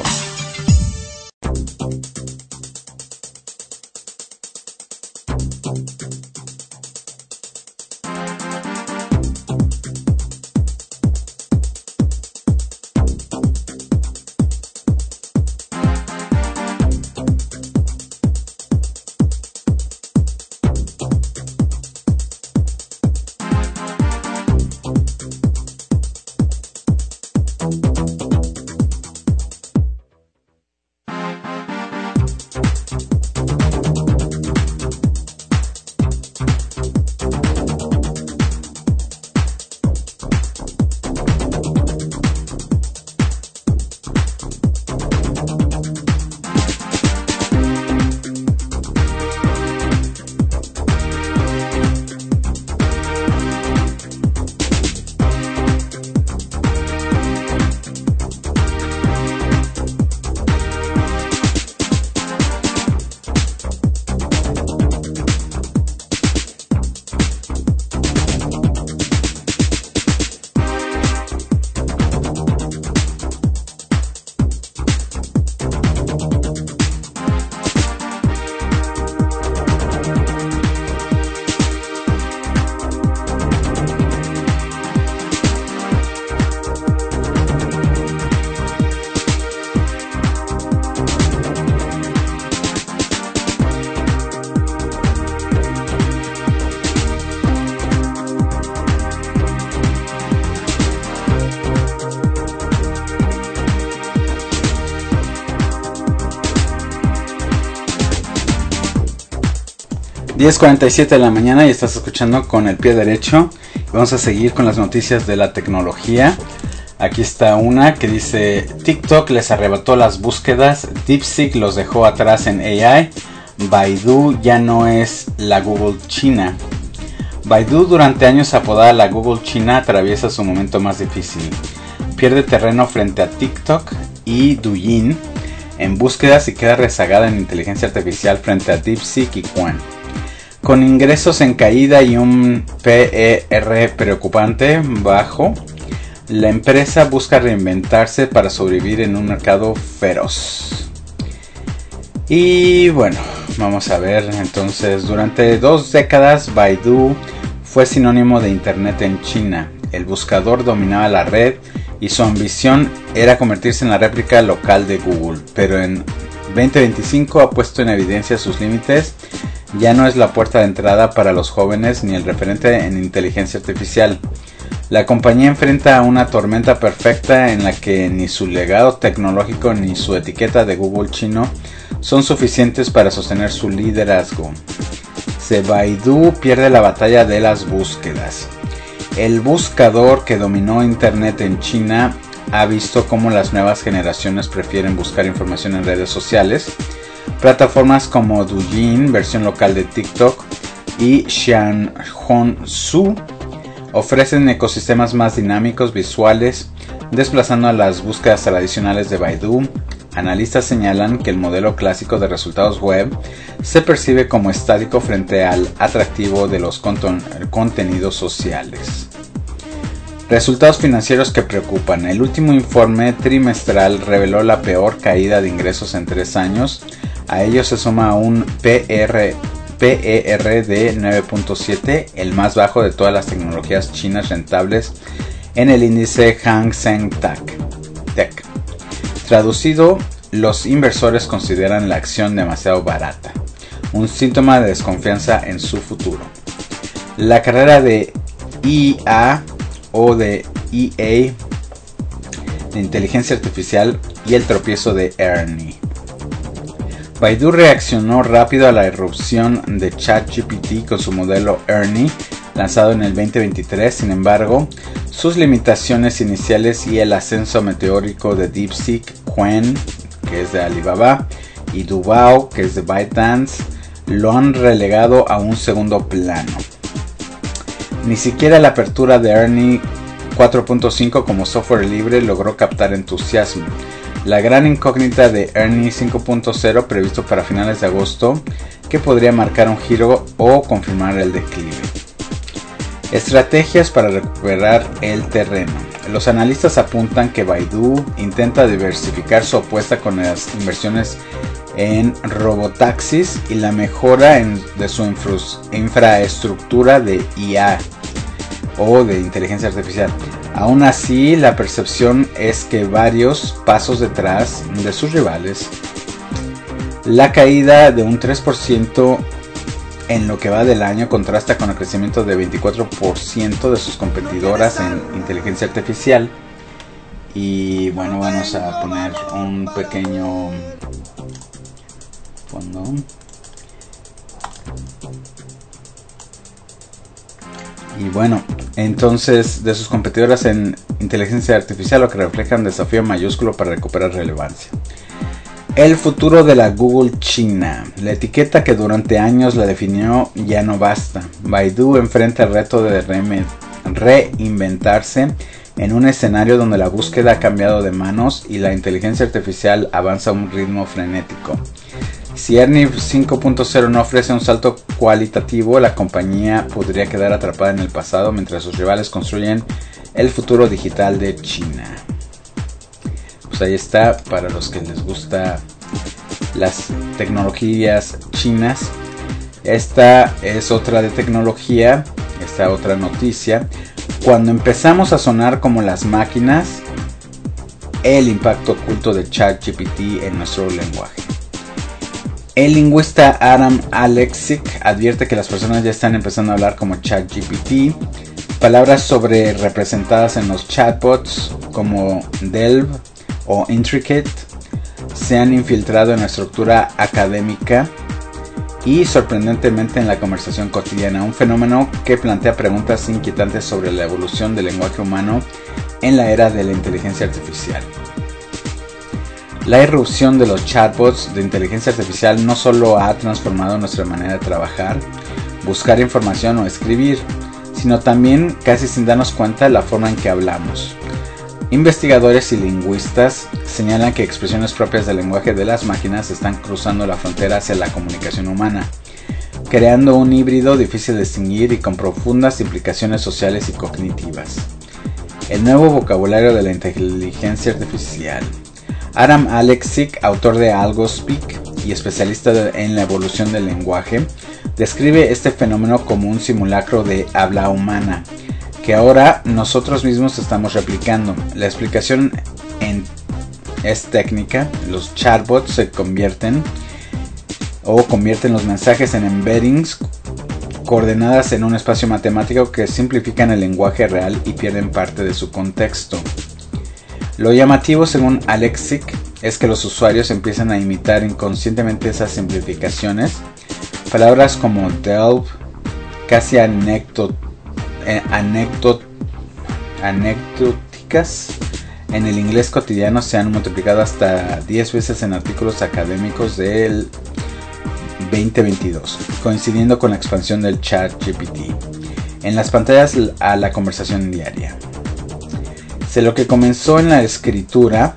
diez cuarenta y siete de la mañana y estás escuchando Con el Pie Derecho. Vamos a seguir con las noticias de la tecnología. Aquí está una que dice: TikTok les arrebató las búsquedas, DeepSeek los dejó atrás en A I, Baidu ya no es la Google China. Baidu, durante años apodada la Google China, atraviesa su momento más difícil. Pierde terreno frente a TikTok y Douyin en búsquedas y queda rezagada en inteligencia artificial frente a DeepSeek y Qwen. Con ingresos en caída y un P E R preocupante bajo, la empresa busca reinventarse para sobrevivir en un mercado feroz. Y bueno, vamos a ver entonces. Durante dos décadas, Baidu fue sinónimo de Internet en China. El buscador dominaba la red y su ambición era convertirse en la réplica local de Google. Pero en veinte veinticinco ha puesto en evidencia sus límites. Ya no es la puerta de entrada para los jóvenes ni el referente en inteligencia artificial. La compañía enfrenta a una tormenta perfecta en la que ni su legado tecnológico ni su etiqueta de Google chino son suficientes para sostener su liderazgo. Se Baidu pierde la batalla de las búsquedas. El buscador que dominó Internet en China ha visto cómo las nuevas generaciones prefieren buscar información en redes sociales. Plataformas como Douyin, versión local de TikTok, y Xianhongsu ofrecen ecosistemas más dinámicos, visuales, desplazando a las búsquedas tradicionales de Baidu. Analistas señalan que el modelo clásico de resultados web se percibe como estático frente al atractivo de los conton- contenidos sociales. Resultados financieros que preocupan. El último informe trimestral reveló la peor caída de ingresos en tres años. A ello se suma un P R, P E R de nueve punto siete, el más bajo de todas las tecnologías chinas rentables en el índice Hang Seng Tech. Traducido, los inversores consideran la acción demasiado barata, un síntoma de desconfianza en su futuro. La carrera de I A o de E A de inteligencia artificial y el tropiezo de Ernie. Baidu reaccionó rápido a la irrupción de ChatGPT con su modelo Ernie, lanzado en el veinte veintitrés. Sin embargo, sus limitaciones iniciales y el ascenso meteórico de DeepSeek, Qwen, que es de Alibaba, y Dubao, que es de ByteDance, lo han relegado a un segundo plano. Ni siquiera la apertura de Ernie cuatro punto cinco como software libre logró captar entusiasmo. La gran incógnita de Ernie cinco punto cero, previsto para finales de agosto, que podría marcar un giro o confirmar el declive. Estrategias para recuperar el terreno. Los analistas apuntan que Baidu intenta diversificar su apuesta con las inversiones en robotaxis y la mejora en, de su infra, infraestructura de I A o de inteligencia artificial. Aún así, la percepción es que varios pasos detrás de sus rivales. La caída de un tres por ciento en lo que va del año contrasta con el crecimiento de veinticuatro por ciento de sus competidoras en inteligencia artificial. Y bueno, vamos a poner un pequeño fondo. Y bueno, entonces de sus competidoras en inteligencia artificial, lo que refleja un desafío mayúsculo para recuperar relevancia. El futuro de la Google China. La etiqueta que durante años la definió ya no basta. Baidu enfrenta el reto de re- reinventarse en un escenario donde la búsqueda ha cambiado de manos y la inteligencia artificial avanza a un ritmo frenético. Si Ernie cinco punto cero no ofrece un salto cualitativo, la compañía podría quedar atrapada en el pasado mientras sus rivales construyen el futuro digital de China. Pues ahí está, para los que les gusta las tecnologías chinas. Esta es otra de tecnología, esta otra noticia. Cuando empezamos a sonar como las máquinas, el impacto oculto de ChatGPT en nuestro lenguaje. El lingüista Adam Alexic advierte que las personas ya están empezando a hablar como ChatGPT. Palabras sobre representadas en los chatbots como delve o intricate se han infiltrado en la estructura académica y sorprendentemente en la conversación cotidiana, un fenómeno que plantea preguntas inquietantes sobre la evolución del lenguaje humano en la era de la inteligencia artificial. La irrupción de los chatbots de inteligencia artificial no solo ha transformado nuestra manera de trabajar, buscar información o escribir, sino también, casi sin darnos cuenta, la forma en que hablamos. Investigadores y lingüistas señalan que expresiones propias del lenguaje de las máquinas están cruzando la frontera hacia la comunicación humana, creando un híbrido difícil de distinguir y con profundas implicaciones sociales y cognitivas. El nuevo vocabulario de la inteligencia artificial. Adam Alexic, autor de AlgoSpeak y especialista en la evolución del lenguaje, describe este fenómeno como un simulacro de habla humana, que ahora nosotros mismos estamos replicando. La explicación en, es técnica. Los chatbots se convierten o convierten los mensajes en embeddings coordenadas en un espacio matemático que simplifican el lenguaje real y pierden parte de su contexto. Lo llamativo, según Alexic, es que los usuarios empiezan a imitar inconscientemente esas simplificaciones. Palabras como delve, casi anecdot, eh, anecdot, anecdóticas en el inglés cotidiano, se han multiplicado hasta diez veces en artículos académicos del veinte veintidós, coincidiendo con la expansión del ChatGPT en las pantallas a la conversación diaria. De lo que comenzó en la escritura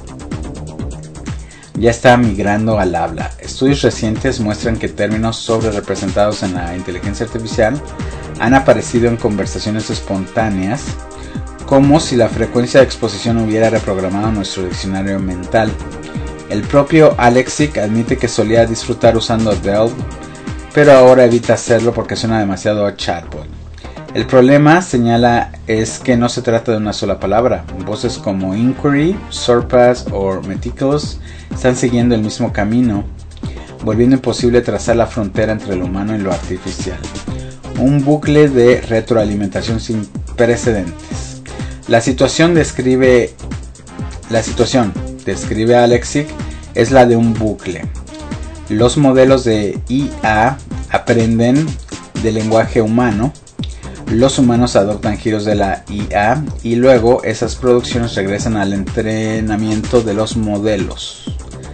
ya está migrando al habla. Estudios recientes muestran que términos sobre representados en la inteligencia artificial han aparecido en conversaciones espontáneas como si la frecuencia de exposición hubiera reprogramado nuestro diccionario mental. El propio Alexic admite que solía disfrutar usando Delve, pero ahora evita hacerlo porque suena demasiado chatbot. El problema, señala, es que no se trata de una sola palabra. Voces como inquiry, surpass o meticulous están siguiendo el mismo camino, volviendo imposible trazar la frontera entre lo humano y lo artificial. Un bucle de retroalimentación sin precedentes. La situación describe la situación describe Alexic es la de un bucle. Los modelos de I A aprenden del lenguaje humano, los humanos adoptan giros de la I A y luego esas producciones regresan al entrenamiento de los modelos.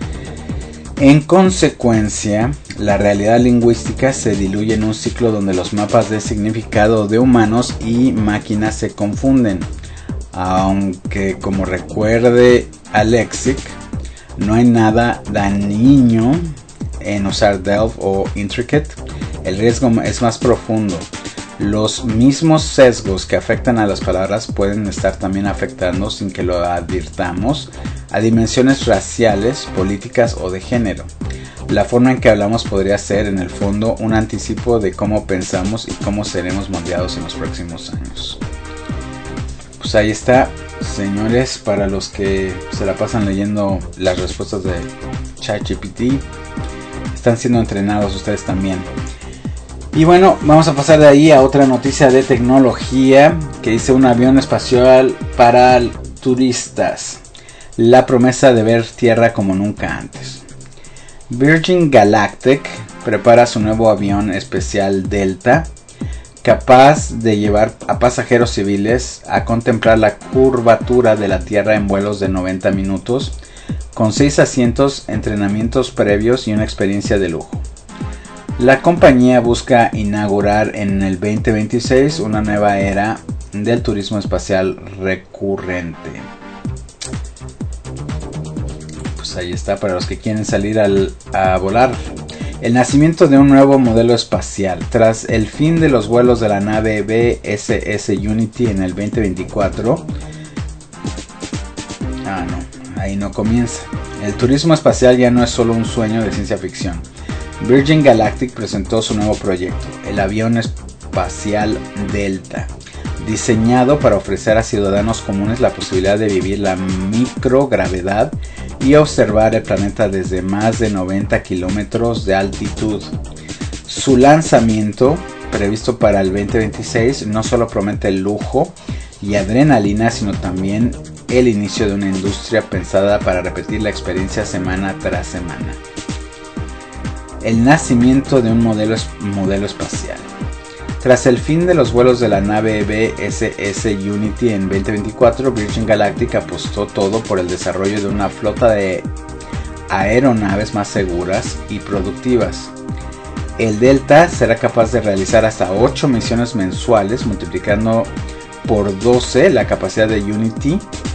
En consecuencia, la realidad lingüística se diluye en un ciclo donde los mapas de significado de humanos y máquinas se confunden. Aunque, como recuerde Alexic, no hay nada dañino en usar Delve o Intricate. El riesgo es más profundo. Los mismos sesgos que afectan a las palabras pueden estar también afectando, sin que lo advirtamos, a dimensiones raciales, políticas o de género. La forma en que hablamos podría ser, en el fondo, un anticipo de cómo pensamos y cómo seremos moldeados en los próximos años. Pues ahí está, señores, para los que se la pasan leyendo las respuestas de ChatGPT. Están siendo entrenados ustedes también. Y bueno, vamos a pasar de ahí a otra noticia de tecnología que dice: un avión espacial para turistas. La promesa de ver tierra como nunca antes. Virgin Galactic prepara su nuevo avión especial Delta, capaz de llevar a pasajeros civiles a contemplar la curvatura de la Tierra en vuelos de noventa minutos, con seis asientos, entrenamientos previos y una experiencia de lujo. La compañía busca inaugurar en el veinte veintiséis una nueva era del turismo espacial recurrente. Pues ahí está, para los que quieren salir al, a volar. El nacimiento de un nuevo modelo espacial. Tras el fin de los vuelos de la nave B S S Unity en el veinte veinticuatro. Ah, no, ahí no comienza. El turismo espacial ya no es solo un sueño de ciencia ficción. Virgin Galactic presentó su nuevo proyecto, el avión espacial Delta, diseñado para ofrecer a ciudadanos comunes la posibilidad de vivir la microgravedad y observar el planeta desde más de noventa kilómetros de altitud. Su lanzamiento, previsto para el veinte veintiséis, no solo promete lujo y adrenalina, sino también el inicio de una industria pensada para repetir la experiencia semana tras semana. El nacimiento de un modelo, modelo espacial. Tras el fin de los vuelos de la nave B S S Unity en veinte veinticuatro, Virgin Galactic apostó todo por el desarrollo de una flota de aeronaves más seguras y productivas. El Delta será capaz de realizar hasta ocho misiones mensuales, multiplicando por doce la capacidad de Unity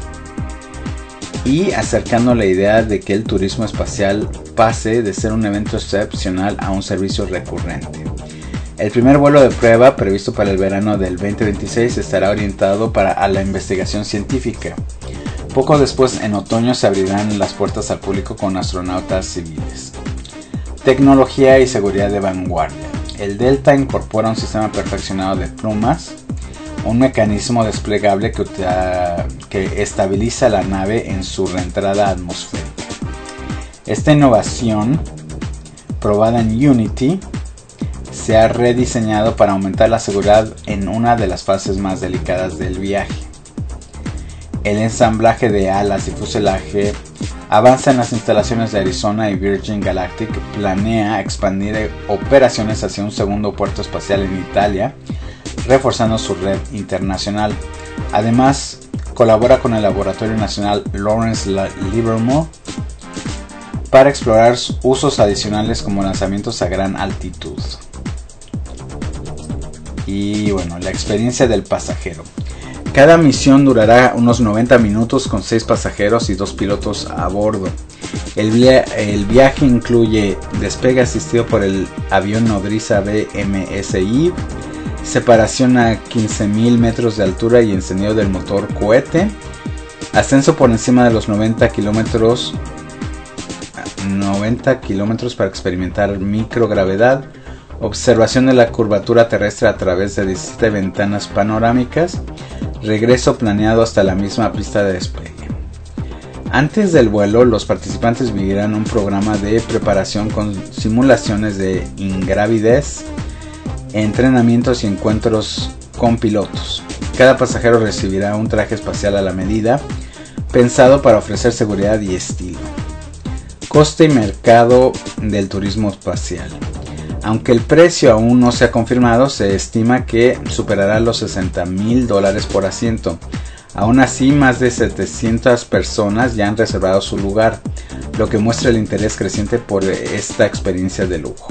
y acercando la idea de que el turismo espacial pase de ser un evento excepcional a un servicio recurrente. El primer vuelo de prueba, previsto para el verano del veinte veintiséis, estará orientado para a la investigación científica. Poco después, en otoño, se abrirán las puertas al público con astronautas civiles. Tecnología y seguridad de vanguardia. El Delta incorpora un sistema perfeccionado de plumas, un mecanismo desplegable que, que estabiliza la nave en su reentrada atmosférica. Esta innovación, probada en Unity, se ha rediseñado para aumentar la seguridad en una de las fases más delicadas del viaje. El ensamblaje de alas y fuselaje avanza en las instalaciones de Arizona y Virgin Galactic planea expandir operaciones hacia un segundo puerto espacial en Italia, reforzando su red internacional. Además, colabora con el Laboratorio Nacional Lawrence Livermore para explorar usos adicionales como lanzamientos a gran altitud. Y bueno, la experiencia del pasajero. Cada misión durará unos noventa minutos con seis pasajeros y dos pilotos a bordo. El, via el viaje incluye despegue asistido por el avión nodriza B M S I, separación a quince mil metros de altura y encendido del motor cohete, ascenso por encima de los noventa kilómetros noventa kilómetros para experimentar microgravedad, observación de la curvatura terrestre a través de diecisiete ventanas panorámicas, regreso planeado hasta la misma pista de despegue. Antes del vuelo, los participantes vivirán un programa de preparación con simulaciones de ingravidez, entrenamientos y encuentros con pilotos. Cada pasajero recibirá un traje espacial a la medida, pensado para ofrecer seguridad y estilo. Coste y mercado del turismo espacial. Aunque el precio aún no se ha confirmado, se estima que superará los sesenta mil dólares por asiento. Aún así, más de setecientas personas ya han reservado su lugar, lo que muestra el interés creciente por esta experiencia de lujo.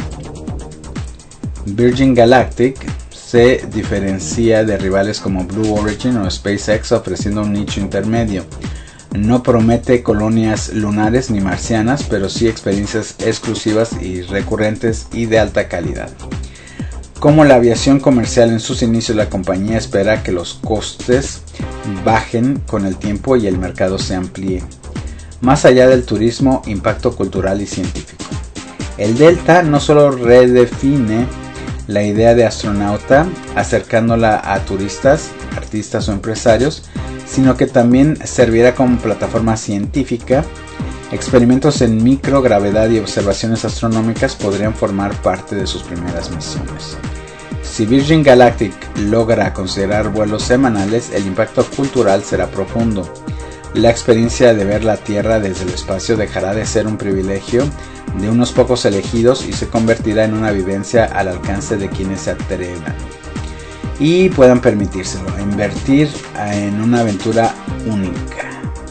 Virgin Galactic se diferencia de rivales como Blue Origin o SpaceX ofreciendo un nicho intermedio. No promete colonias lunares ni marcianas, pero sí experiencias exclusivas y recurrentes y de alta calidad. Como la aviación comercial en sus inicios, la compañía espera que los costes bajen con el tiempo y el mercado se amplíe. Más allá del turismo, impacto cultural y científico. El Delta no solo redefine la idea de astronauta, acercándola a turistas, artistas o empresarios, sino que también servirá como plataforma científica. Experimentos en microgravedad y observaciones astronómicas podrían formar parte de sus primeras misiones. Si Virgin Galactic logra considerar vuelos semanales, el impacto cultural será profundo. La experiencia de ver la Tierra desde el espacio dejará de ser un privilegio de unos pocos elegidos y se convertirá en una vivencia al alcance de quienes se atrevan y puedan permitírselo, invertir en una aventura única.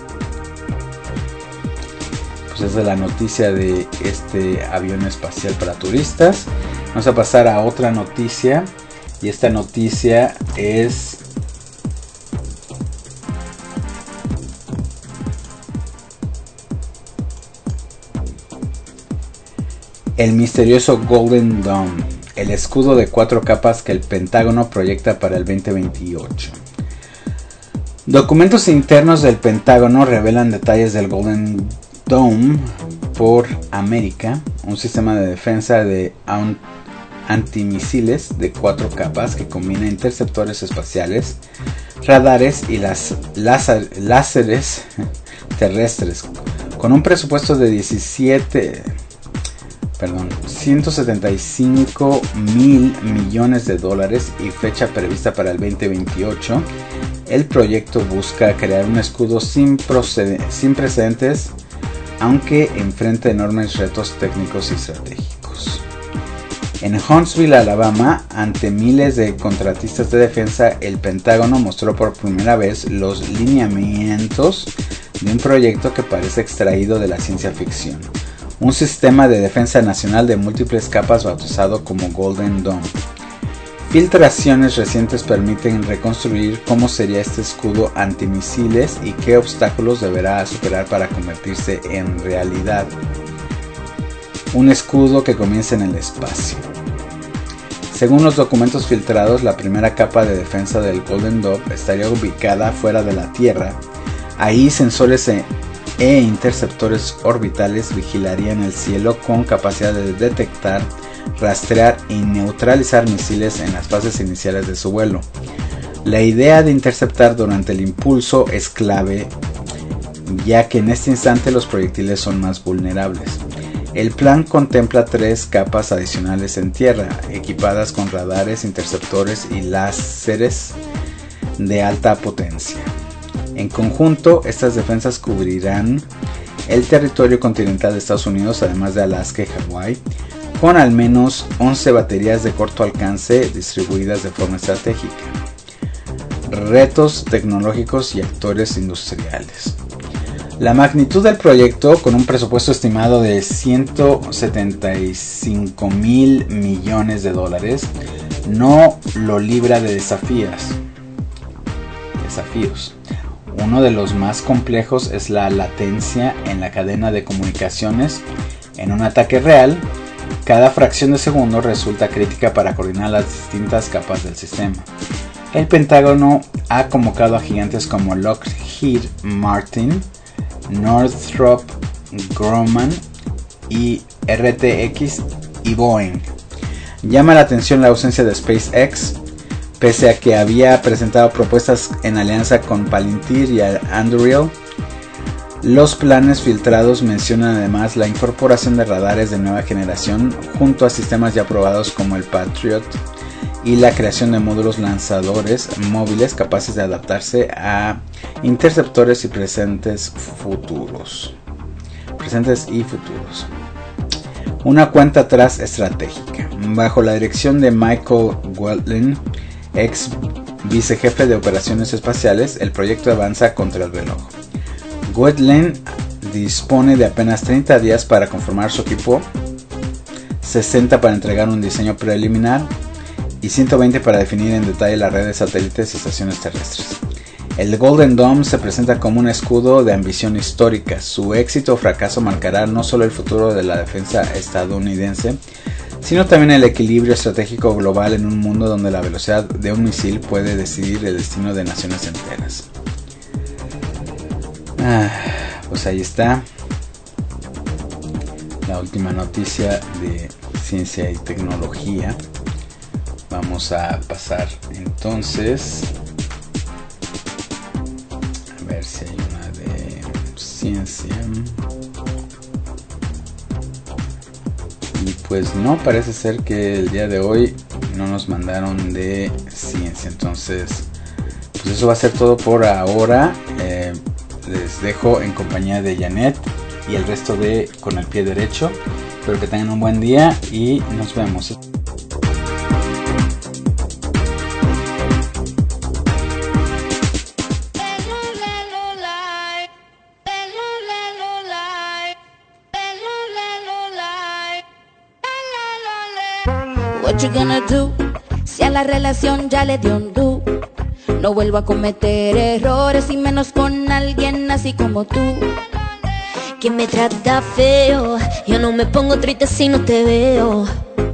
Pues esa es la noticia de este avión espacial para turistas. Vamos a pasar a otra noticia, y esta noticia es el misterioso Golden Dome, el escudo de cuatro capas que el Pentágono proyecta para el veinte veintiocho. Documentos internos del Pentágono revelan detalles del Golden Dome por América, un sistema de defensa de antimisiles de cuatro capas que combina interceptores espaciales, radares y las láser, láseres terrestres, con un presupuesto de diecisiete, perdón, ciento setenta y cinco mil millones de dólares y fecha prevista para el veinte veintiocho. El proyecto busca crear un escudo sin, proced- sin precedentes, aunque enfrenta enormes retos técnicos y estratégicos. En Huntsville, Alabama, ante miles de contratistas de defensa, el Pentágono mostró por primera vez los lineamientos de un proyecto que parece extraído de la ciencia ficción. Un sistema de defensa nacional de múltiples capas bautizado como Golden Dome. Filtraciones recientes permiten reconstruir cómo sería este escudo antimisiles y qué obstáculos deberá superar para convertirse en realidad. Un escudo que comienza en el espacio. Según los documentos filtrados, la primera capa de defensa del Golden Dome estaría ubicada fuera de la Tierra. Ahí sensores e, e interceptores orbitales vigilarían el cielo con capacidad de detectar, rastrear y neutralizar misiles en las fases iniciales de su vuelo. La idea de interceptar durante el impulso es clave, ya que en este instante los proyectiles son más vulnerables. El plan contempla tres capas adicionales en tierra, equipadas con radares, interceptores y láseres de alta potencia. En conjunto, estas defensas cubrirán el territorio continental de Estados Unidos, además de Alaska y Hawái, con al menos once baterías de corto alcance distribuidas de forma estratégica. Retos tecnológicos y actores industriales. La magnitud del proyecto, con un presupuesto estimado de ciento setenta y cinco mil millones de dólares, no lo libra de desafíos. Desafíos. Uno de los más complejos es la latencia en la cadena de comunicaciones. En un ataque real, Cada fracción de segundo resulta crítica para coordinar las distintas capas del sistema. El Pentágono ha convocado a gigantes como Lockheed Martin, Northrop Grumman y R T X y Boeing. Llama la atención la ausencia de SpaceX, pese a que había presentado propuestas en alianza con Palantir y Anduril. Los planes filtrados mencionan además la incorporación de radares de nueva generación junto a sistemas ya probados como el Patriot y la creación de módulos lanzadores móviles capaces de adaptarse a interceptores y presentes futuros. Presentes y futuros. Una cuenta atrás estratégica. Bajo la dirección de Michael Whelan, ex vicejefe de operaciones espaciales, el proyecto avanza contra el reloj. Whelan dispone de apenas treinta días para conformar su equipo, sesenta para entregar un diseño preliminar y ciento veinte para definir en detalle la red de satélites y estaciones terrestres. El Golden Dome se presenta como un escudo de ambición histórica. Su éxito o fracaso marcará no solo el futuro de la defensa estadounidense, sino también el equilibrio estratégico global en un mundo donde la velocidad de un misil puede decidir el destino de naciones enteras. Ah, pues ahí está la última noticia de ciencia y tecnología. Vamos a pasar entonces a ver si hay una de ciencia. Y pues no, parece ser que el día de hoy no nos mandaron de ciencia. Entonces pues eso va a ser todo por ahora. eh, Les dejo en compañía de Janet y el resto de Con el Pie Derecho. Espero que tengan un buen día y nos vemos. What you gonna do? Si a la relación ya le dio un do. No vuelvo a cometer errores y menos con alguien así como tú, que me trata feo. Yo no me pongo triste si no te veo.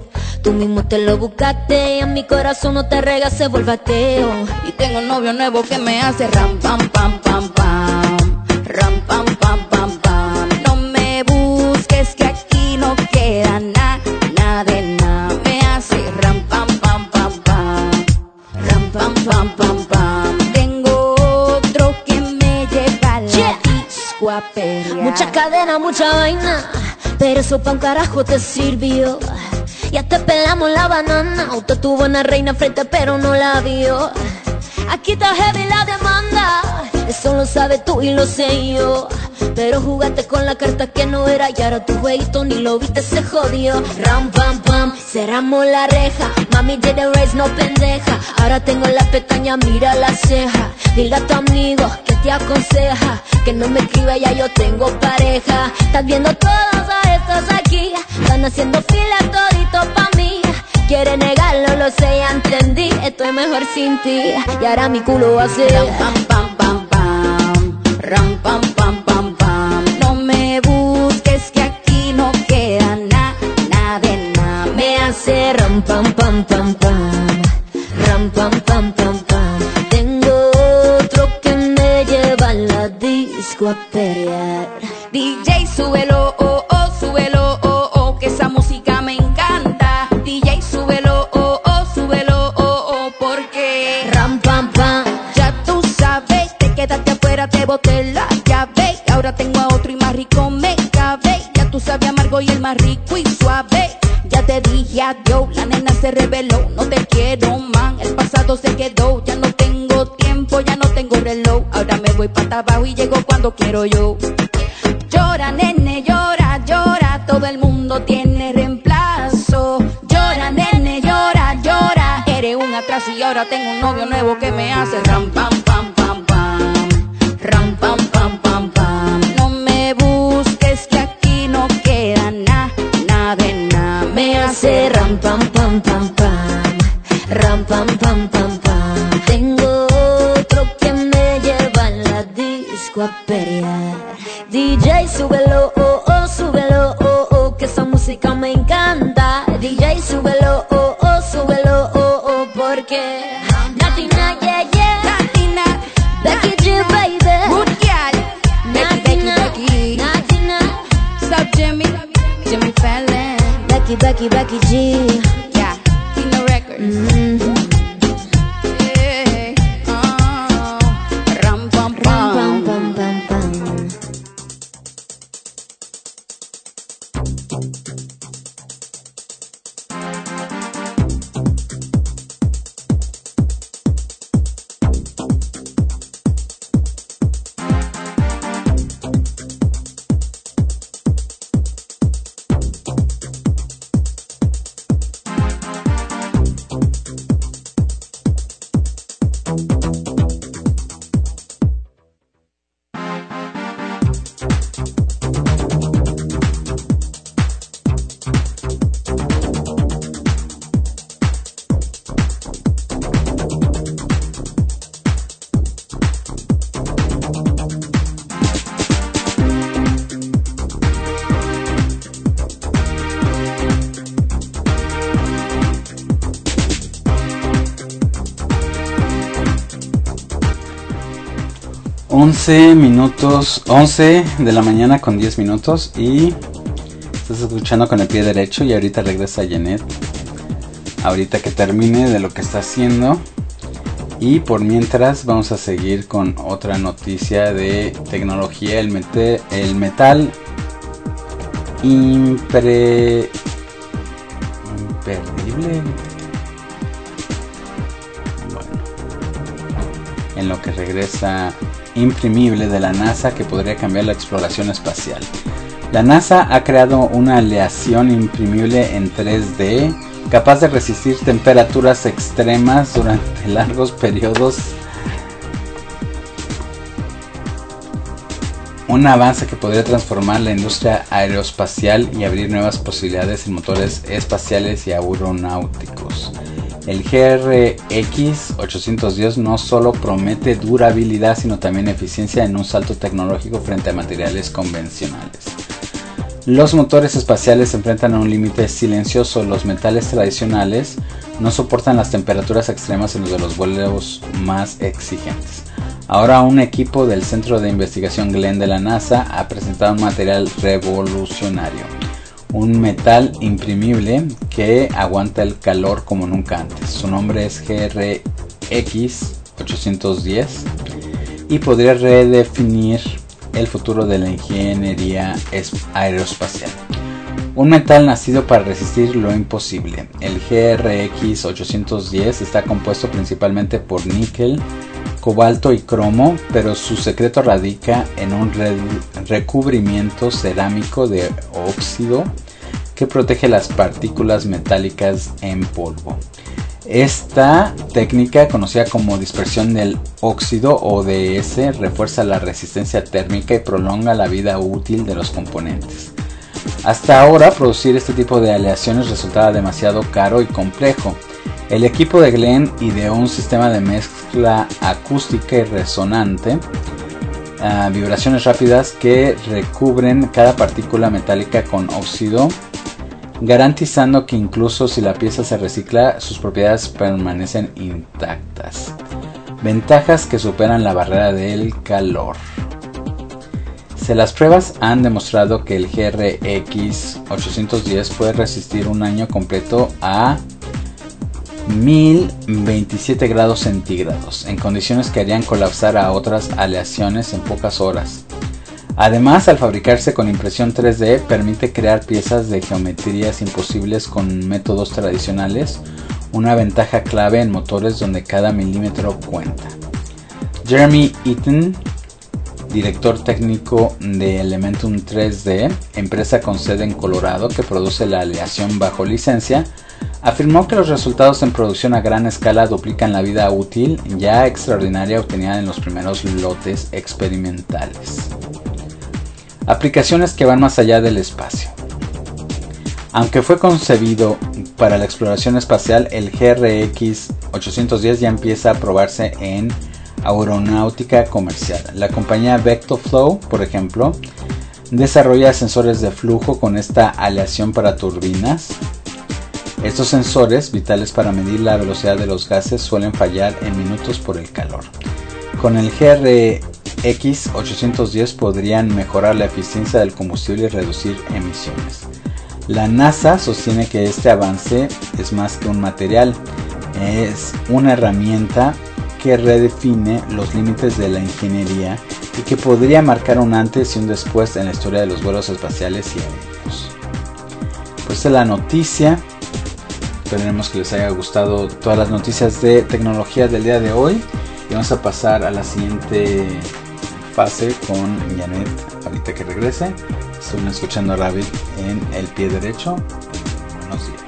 Tú mismo te lo buscaste y a mi corazón no te rega, se vuelve ateo. Y tengo un novio nuevo que me hace ram pam pam pam pam, ram pam pam pam pam. No me busques que aquí no queda nada, nada de nada. Me hace ram pam pam pam pam, ram pam pam pam pam. Tengo otro que me lleva a la yeah. disco a pelear. Mucha cadena, mucha vaina, pero eso pa' un carajo te sirvió. Ya te pelamos la banana. Usted tuvo una reina frente pero no la vio. Aquí está heavy la demanda. Eso lo sabes tú y lo sé yo. Pero jugaste con la carta que no era y ahora tu jueguito ni lo viste, se jodió. Ram pam pam, cerramos la reja. Mami did the race, no pendeja. Ahora tengo la pestaña, mira la ceja. Dile a tu amigo que te aconseja que no me escriba, ya yo tengo pareja. Estás viendo todas a estas aquí, están haciendo fila todito pa' mí. Quiere negarlo, lo sé, ya entendí. Estoy mejor sin ti y ahora mi culo va a ser ram pam pam pam pam, ram pam pam pam pam. No me busques que aquí no queda nada, nada de nada. Me hace ram pam pam pam pam, ram pam pam pam pam. Tengo otro que me lleva a la disco a pelear. D J súbelo, oh oh, súbelo, oh oh, que esa música me encanta. D J súbelo, oh oh, súbelo, oh oh, porque ram pam pam. Ya tú sabes, te quedaste afuera, te boté la llave. Ahora tengo a otro y más rico me cabe. Ya tú sabes amargo y el más rico y suave. Ya te dije adiós, la nena se reveló. No te quiero, man, el pasado se quedó. Ya no tengo tiempo, ya no tengo reloj. Ahora me voy para abajo y llego cuando quiero yo. Llora, nene, llora, llora. Todo el mundo tiene reemplazo. Llora, nene, llora, llora. Eres un atraso y ahora tengo un novio nuevo que me hace ram pam pam pam pam, ram pam pam pam pam. No me busques que aquí no queda nada, nada de nada. Me hace ram pam pam pam pam, ram pam pam pam pam. Tengo otro que me lleva a la disco a pelear. D J súbelo, oh oh, súbelo, oh oh, que esa música me encanta. Ay, súbelo, oh, oh, súbelo, oh, oh, porque Latina, yeah, yeah. Latina, Becky G, baby. good girl. Becky, Becky, Becky. Latina, Stop Jimmy, Jimmy Fallon. Becky, Becky, Becky G. Yeah, Tino Records. Mm-hmm. Hey, oh, ram pam Pam, pam. pam, pam, pam. once minutos, once de la mañana con diez minutos y estás escuchando con el pie derecho y ahorita regresa Janet, ahorita que termine de lo que está haciendo y por mientras vamos a seguir con otra noticia de tecnología, el, mete, el metal impre, imperdible, bueno, en lo que regresa imprimible de la NASA que podría cambiar la exploración espacial. La NASA ha creado una aleación imprimible en tres D capaz de resistir temperaturas extremas durante largos periodos. Un avance que podría transformar la industria aeroespacial y abrir nuevas posibilidades en motores espaciales y aeronáuticos. El G R X ochocientos diez no solo promete durabilidad, sino también eficiencia en un salto tecnológico frente a materiales convencionales. Los motores espaciales se enfrentan a un límite silencioso. Los metales tradicionales no soportan las temperaturas extremas en los de los vuelos más exigentes. Ahora un equipo del Centro de Investigación Glenn de la NASA ha presentado un material revolucionario. Un metal imprimible que aguanta el calor como nunca antes. Su nombre es G R X ochocientos diez y podría redefinir el futuro de la ingeniería aeroespacial. Un metal nacido para resistir lo imposible. El G R X ochocientos diez está compuesto principalmente por níquel, cobalto y cromo, pero su secreto radica en un re recubrimiento cerámico de óxido que protege las partículas metálicas en polvo. Esta técnica, conocida como dispersión del óxido o D S, refuerza la resistencia térmica y prolonga la vida útil de los componentes. Hasta ahora, producir este tipo de aleaciones resultaba demasiado caro y complejo. El equipo de Glenn ideó un sistema de mezcla acústica y resonante, uh, vibraciones rápidas que recubren cada partícula metálica con óxido, garantizando que incluso si la pieza se recicla, sus propiedades permanecen intactas. Ventajas que superan la barrera del calor. Se las pruebas han demostrado que el G R X ochocientos diez puede resistir un año completo a mil veintisiete grados centígrados, en condiciones que harían colapsar a otras aleaciones en pocas horas. Además, al fabricarse con impresión tres D, permite crear piezas de geometrías imposibles con métodos tradicionales, una ventaja clave en motores donde cada milímetro cuenta. Jeremy Eaton, director técnico de Elementum tres D, empresa con sede en Colorado que produce la aleación bajo licencia, afirmó que los resultados en producción a gran escala duplican la vida útil ya extraordinaria obtenida en los primeros lotes experimentales. Aplicaciones que van más allá del espacio. Aunque fue concebido para la exploración espacial, el G R X ochocientos diez ya empieza a probarse en aeronáutica comercial. La compañía Vectoflow, por ejemplo, desarrolla sensores de flujo con esta aleación para turbinas Estos sensores, vitales para medir la velocidad de los gases, suelen fallar en minutos por el calor. Con el G R X ochocientos diez podrían mejorar la eficiencia del combustible y reducir emisiones. La NASA sostiene que este avance es más que un material, es una herramienta que redefine los límites de la ingeniería y que podría marcar un antes y un después en la historia de los vuelos espaciales y aéreos. Pues es la noticia. Esperemos que les haya gustado todas las noticias de tecnología del día de hoy. Y vamos a pasar a la siguiente fase con Janet ahorita que regrese. Están escuchando a Rabbit en El Pie Derecho. Buenos días.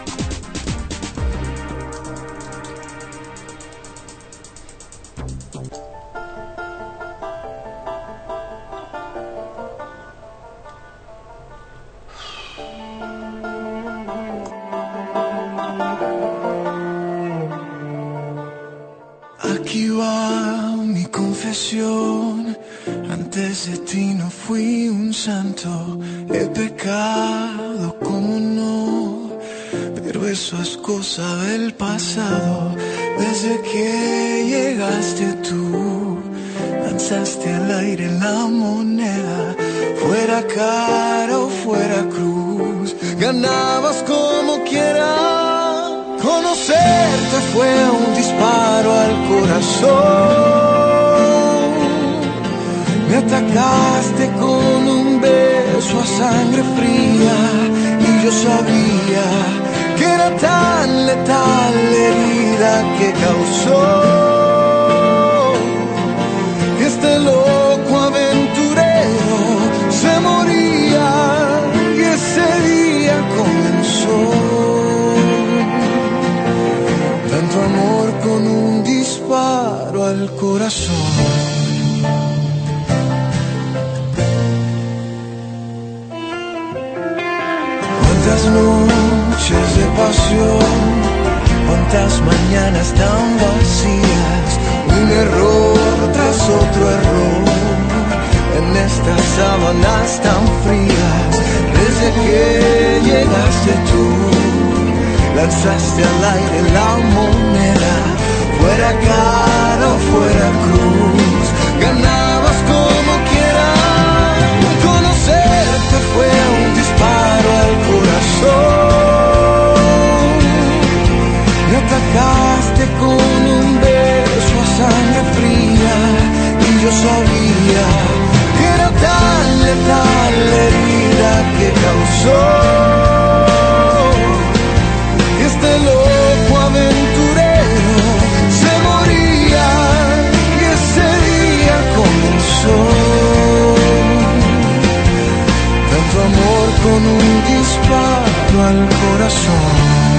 Aquí va mi confesión. Antes de ti no fui un santo. He pecado, como no, pero eso es cosa del pasado. Desde que llegaste tú, lanzaste al aire la moneda. Fuera cara o fuera cruz, ganabas como quieras. Conocerte fue un disparo al corazón. Me atacaste con un beso a sangre fría y yo sabía que era tan letal la herida que causó que este loco aventurero se moría y ese día comenzó. Tanto amor con un disparo al corazón. Cuántas noches de pasión, cuántas mañanas tan vacías, un error tras otro error, en estas sábanas tan frías. Desde que llegaste tú, lanzaste al aire la moneda. Fuera cara o fuera cruz, ganabas como quieras. Conocerte fue un disparo al corazón. Me atacaste con un beso a sangre fría y yo sabía que era tan letal la herida que causó que este loco aventurero se moría y ese día comenzó. Tanto amor con un disparo al corazón.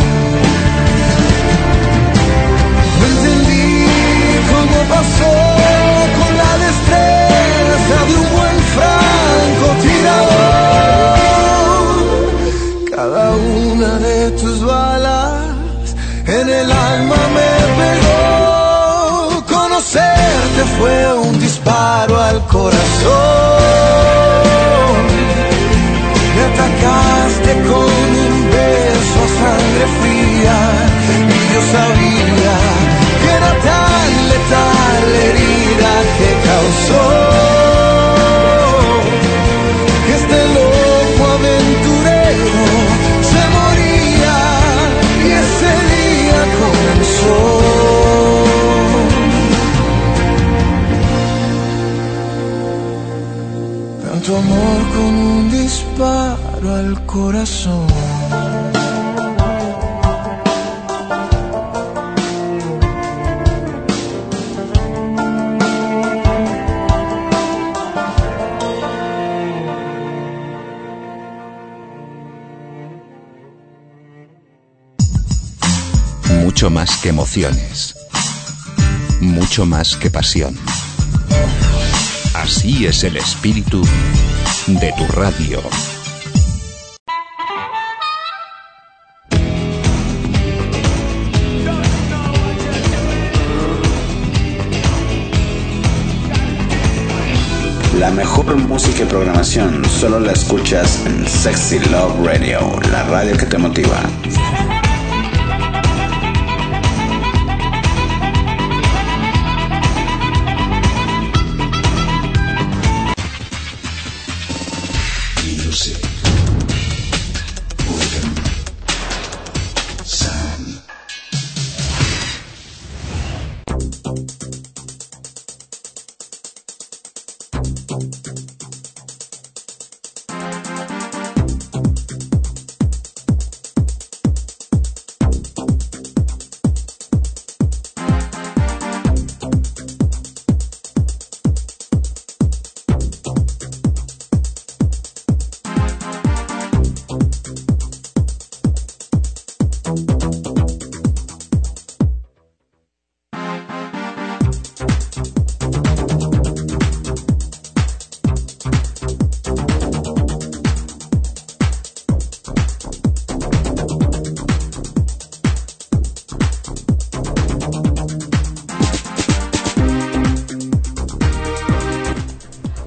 No entendí cómo pasó con la destreza de un buen francotirador. Cada una de tus balas en el alma me pegó. Conocerte fue un disparo al corazón. Me atacaste con un beso a sangre fría y yo sabía que era tan letal la herida que causó que este loco aventurero se moría y ese día comenzó. Tanto amor con un disparo al corazón. Mucho más que emociones, mucho más que pasión. Así es el espíritu de tu radio. La mejor música y programación solo la escuchas en Sexy Love Radio, la radio que te motiva.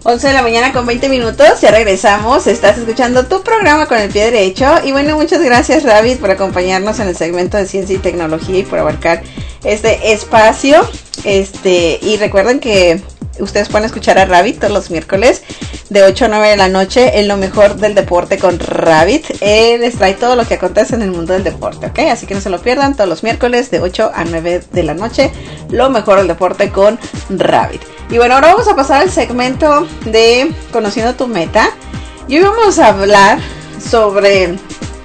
once de la mañana con veinte minutos, ya regresamos. Estás escuchando tu programa con el pie derecho. Y bueno, muchas gracias, Rabbit, por acompañarnos en el segmento de ciencia y tecnología y por abarcar este espacio. Este, y recuerden que ustedes pueden escuchar a Rabbit todos los miércoles de ocho a nueve de la noche en lo mejor del deporte con Rabbit. Él les trae todo lo que acontece en el mundo del deporte, ¿ok? Así que no se lo pierdan, todos los miércoles de ocho a nueve de la noche, lo mejor del deporte con Rabbit. Y bueno, ahora vamos a pasar al segmento de Conociendo tu Meta. Y hoy vamos a hablar sobre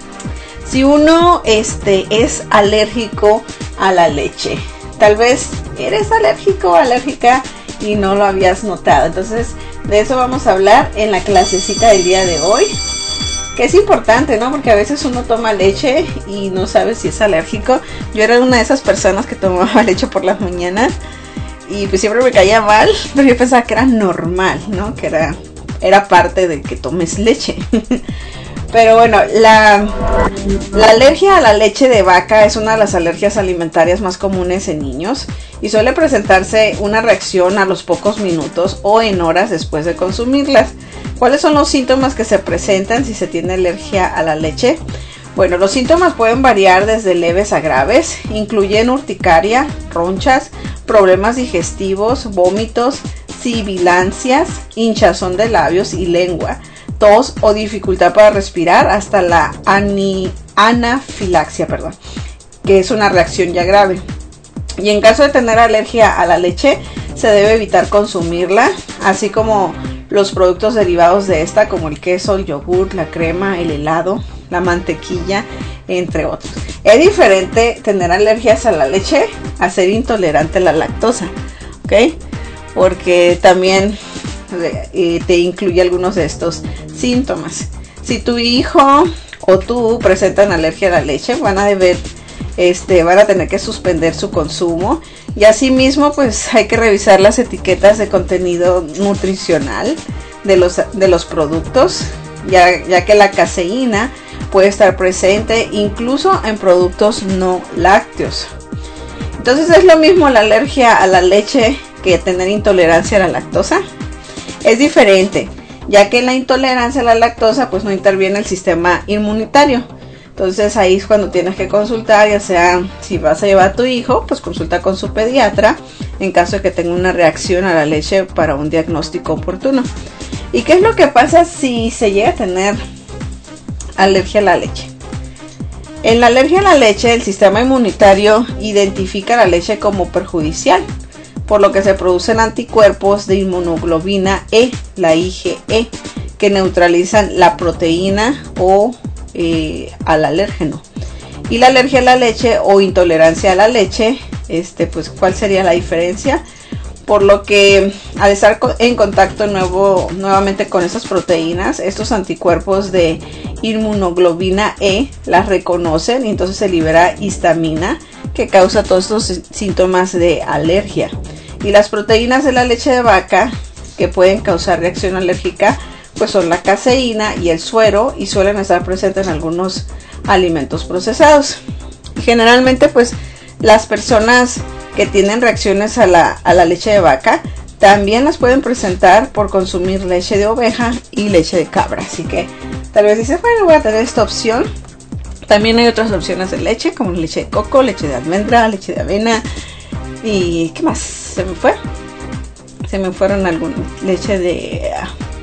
si uno este, es alérgico a la leche. Tal vez eres alérgico o alérgica y no lo habías notado. Entonces, de eso vamos a hablar en la clasecita del día de hoy. Que es importante, ¿no? Porque a veces uno toma leche y no sabe si es alérgico. Yo era una de esas personas que tomaba leche por las mañanas. Y pues siempre me caía mal, pero yo pensaba que era normal, ¿no? Que era, era parte de que tomes leche. Pero bueno, la, la alergia a la leche de vaca es una de las alergias alimentarias más comunes en niños y suele presentarse una reacción a los pocos minutos o en horas después de consumirlas. ¿Cuáles son los síntomas que se presentan si se tiene alergia a la leche? Bueno, los síntomas pueden variar desde leves a graves, incluyen urticaria, ronchas, problemas digestivos, vómitos, sibilancias, hinchazón de labios y lengua, tos o dificultad para respirar, hasta la ani- anafilaxia, perdón, que es una reacción ya grave. Y en caso de tener alergia a la leche, se debe evitar consumirla, así como los productos derivados de esta, como el queso, el yogur, la crema, el helado, la mantequilla, entre otros. Es diferente tener alergias a la leche a ser intolerante a la lactosa, ¿ok? Porque también eh, te incluye algunos de estos síntomas. Si tu hijo o tú presentan alergia a la leche, van a deber, este, van a tener que suspender su consumo. Y asimismo, pues hay que revisar las etiquetas de contenido nutricional de los, de los productos, ya, ya que la caseína puede estar presente incluso en productos no lácteos. Entonces, ¿es lo mismo la alergia a la leche que tener intolerancia a la lactosa? Es diferente, ya que la intolerancia a la lactosa pues no interviene el sistema inmunitario. Entonces ahí es cuando tienes que consultar, ya sea si vas a llevar a tu hijo, pues consulta con su pediatra en caso de que tenga una reacción a la leche para un diagnóstico oportuno. ¿Y qué es lo que pasa si se llega a tener alergia a la leche? En la alergia a la leche, el sistema inmunitario identifica la leche como perjudicial, por lo que se producen anticuerpos de inmunoglobina E, la I G E, que neutralizan la proteína o eh, al alérgeno. Y la alergia a la leche o intolerancia a la leche, este, pues, ¿cuál sería la diferencia? Por lo que al estar en contacto nuevo, nuevamente con esas proteínas, estos anticuerpos de inmunoglobina E las reconocen y entonces se libera histamina que causa todos estos síntomas de alergia. Y las proteínas de la leche de vaca que pueden causar reacción alérgica pues son la caseína y el suero, y suelen estar presentes en algunos alimentos procesados. Generalmente pues las personas que tienen reacciones a la, a la leche de vaca también las pueden presentar por consumir leche de oveja y leche de cabra. Así que tal vez dices, bueno, voy a tener esta opción. También hay otras opciones de leche, como leche de coco, leche de almendra, leche de avena. ¿Y qué más? ¿Se me fue? Se me fueron algunas. Leche de,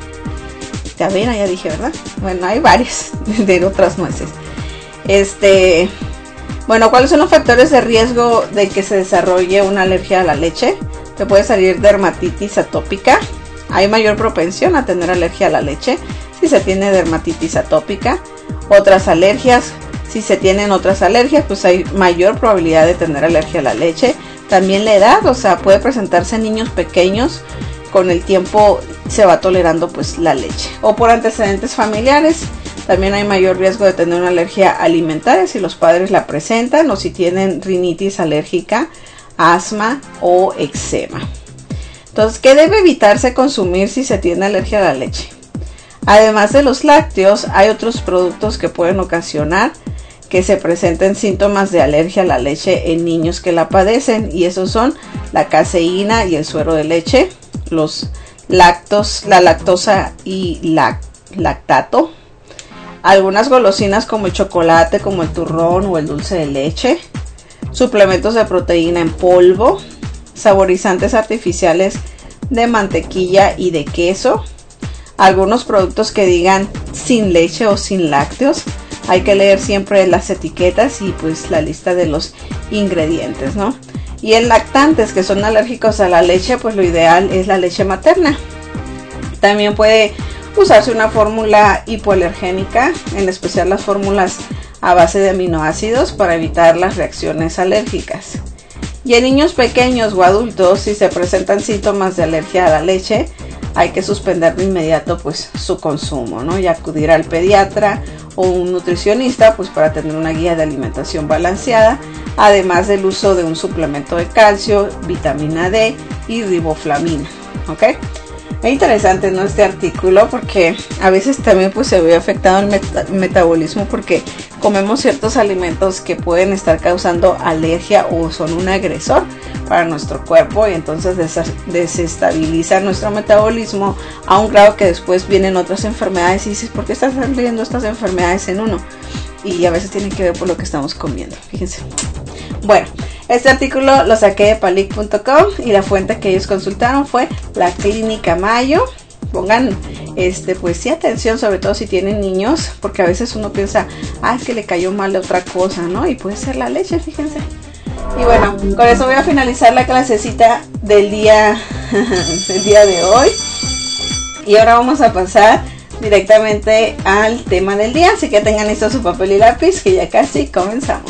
de avena, ya dije, ¿verdad? Bueno, hay varias de otras nueces. Este... Bueno, ¿cuáles son los factores de riesgo de que se desarrolle una alergia a la leche? Te puede salir dermatitis atópica. Hay mayor propensión a tener alergia a la leche si se tiene dermatitis atópica. Otras alergias, si se tienen otras alergias, pues hay mayor probabilidad de tener alergia a la leche. También la edad, o sea, puede presentarse en niños pequeños. Con el tiempo se va tolerando pues la leche. O por antecedentes familiares. También hay mayor riesgo de tener una alergia alimentaria si los padres la presentan o si tienen rinitis alérgica, asma o eczema. Entonces, ¿qué debe evitarse consumir si se tiene alergia a la leche? Además de los lácteos, hay otros productos que pueden ocasionar que se presenten síntomas de alergia a la leche en niños que la padecen, y esos son la caseína y el suero de leche, los lactos, la lactosa y lac, lactato, algunas golosinas como el chocolate, como el turrón o el dulce de leche, suplementos de proteína en polvo, saborizantes artificiales de mantequilla y de queso, algunos productos que digan sin leche o sin lácteos. Hay que leer siempre las etiquetas y pues la lista de los ingredientes, ¿no? Y en lactantes que son alérgicos a la leche, pues lo ideal es la leche materna. También puede usarse una fórmula hipoalergénica, en especial las fórmulas a base de aminoácidos, para evitar las reacciones alérgicas. Y en niños pequeños o adultos, si se presentan síntomas de alergia a la leche, hay que suspender de inmediato pues su consumo, ¿no? Y acudir al pediatra o un nutricionista pues para tener una guía de alimentación balanceada, además del uso de un suplemento de calcio, vitamina D y riboflavina, ¿ok? Es interesante, ¿no?, este artículo, porque a veces también pues se ve afectado el meta metabolismo porque comemos ciertos alimentos que pueden estar causando alergia o son un agresor para nuestro cuerpo, y entonces des desestabiliza nuestro metabolismo a un grado que después vienen otras enfermedades y dices, ¿por qué están saliendo estas enfermedades en uno? Y a veces tienen que ver por lo que estamos comiendo, fíjense. Bueno, este artículo lo saqué de palic punto com y la fuente que ellos consultaron fue la Clínica Mayo. Pongan este pues sí atención, sobre todo si tienen niños, porque a veces uno piensa, ah, es que le cayó mal otra cosa, ¿no? Y puede ser la leche, fíjense. Y bueno, con eso voy a finalizar la clasecita del día del día de hoy. Y ahora vamos a pasar directamente al tema del día, así que tengan listo su papel y lápiz, que ya casi comenzamos.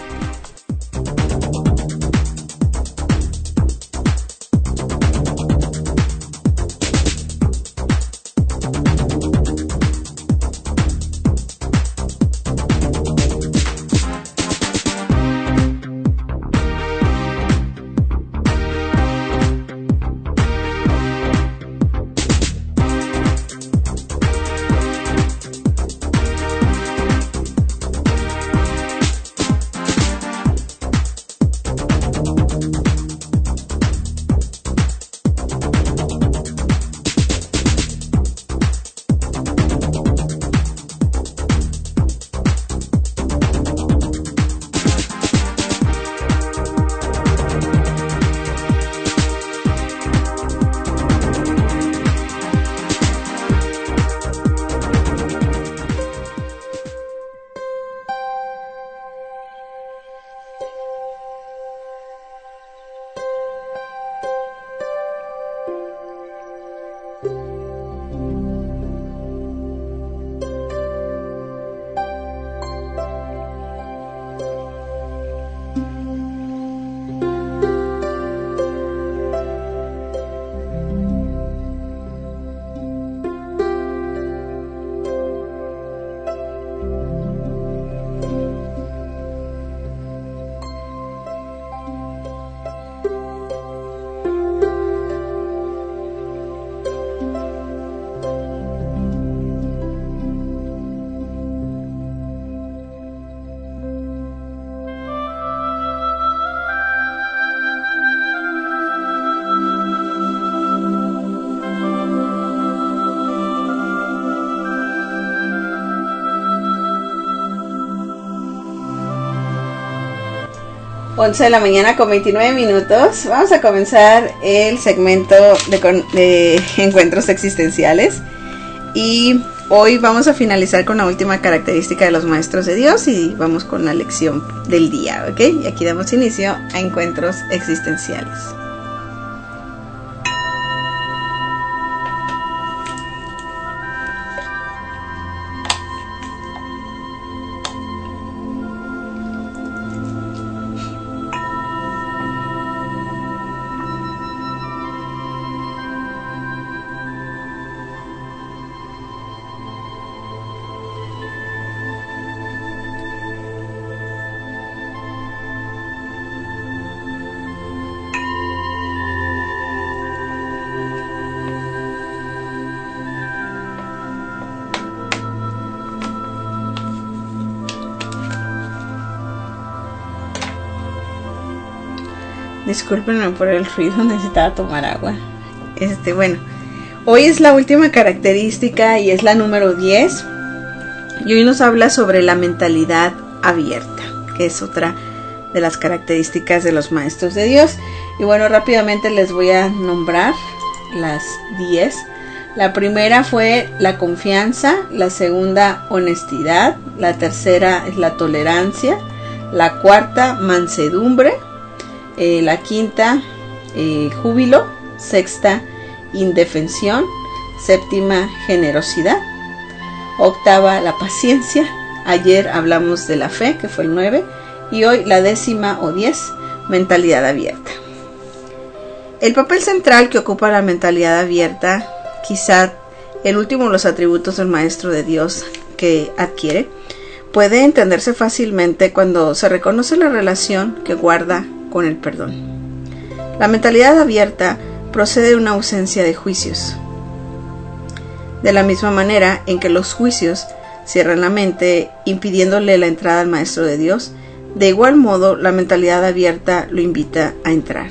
once de la mañana con veintinueve minutos. Vamos a comenzar el segmento de, de encuentros existenciales. Y hoy vamos a finalizar con la última característica de los maestros de Dios y vamos con la lección del día, ¿ok? Y aquí damos inicio a encuentros existenciales. Discúlpenme por el ruido, necesitaba tomar agua. Este, bueno, Hoy es la última característica y es la número diez. Y hoy nos habla sobre la mentalidad abierta, que es otra de las características de los maestros de Dios. Y bueno, rápidamente les voy a nombrar las diez. La primera fue la confianza, la segunda honestidad, la tercera es la tolerancia, la cuarta mansedumbre, eh, la quinta eh, júbilo, sexta indefensión, séptima generosidad, octava la paciencia. Ayer hablamos de la fe, que fue el nueve, y hoy la décima o diez, mentalidad abierta. El papel central que ocupa la mentalidad abierta, quizá el último de los atributos del maestro de Dios que adquiere, puede entenderse fácilmente cuando se reconoce la relación que guarda con el perdón. La mentalidad abierta procede de una ausencia de juicios. De la misma manera en que los juicios cierran la mente, impidiéndole la entrada al maestro de Dios, de igual modo la mentalidad abierta lo invita a entrar.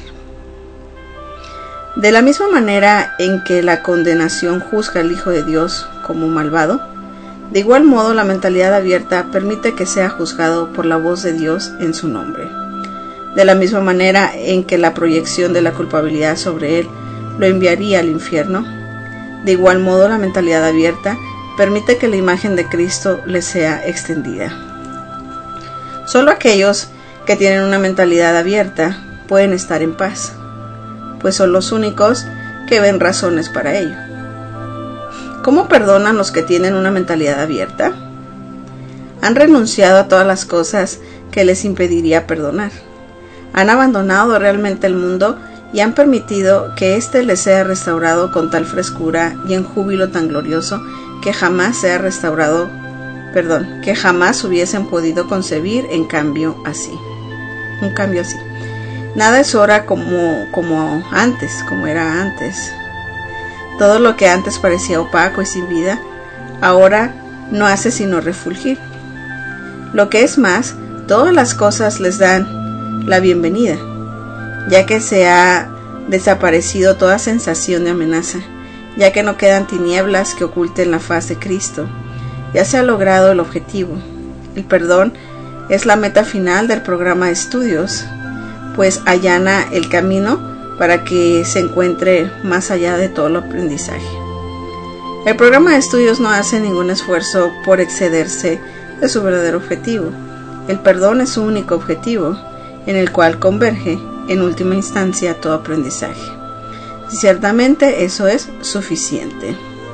De la misma manera en que la condenación juzga al Hijo de Dios como malvado, de igual modo la mentalidad abierta permite que sea juzgado por la voz de Dios en su nombre. De la misma manera en que la proyección de la culpabilidad sobre él lo enviaría al infierno, de igual modo la mentalidad abierta permite que la imagen de Cristo le sea extendida. Solo aquellos que tienen una mentalidad abierta pueden estar en paz, pues son los únicos que ven razones para ello. ¿Cómo perdonan los que tienen una mentalidad abierta? Han renunciado a todas las cosas que les impediría perdonar. Han abandonado realmente el mundo y han permitido que éste les sea restaurado con tal frescura y en júbilo tan glorioso que jamás sea restaurado, perdón, que jamás hubiesen podido concebir en cambio así. Un cambio así. Nada es ahora como, como antes, como era antes. Todo lo que antes parecía opaco y sin vida, ahora no hace sino refulgir. Lo que es más, todas las cosas les dan la bienvenida, ya que se ha desaparecido toda sensación de amenaza, ya que no quedan tinieblas que oculten la faz de Cristo. Ya se ha logrado el objetivo. El perdón es la meta final del programa de estudios, pues allana el camino para que se encuentre más allá de todo el aprendizaje. El programa de estudios no hace ningún esfuerzo por excederse de su verdadero objetivo. El perdón es su único objetivo, en el cual converge, en última instancia, todo aprendizaje. Ciertamente eso es suficiente.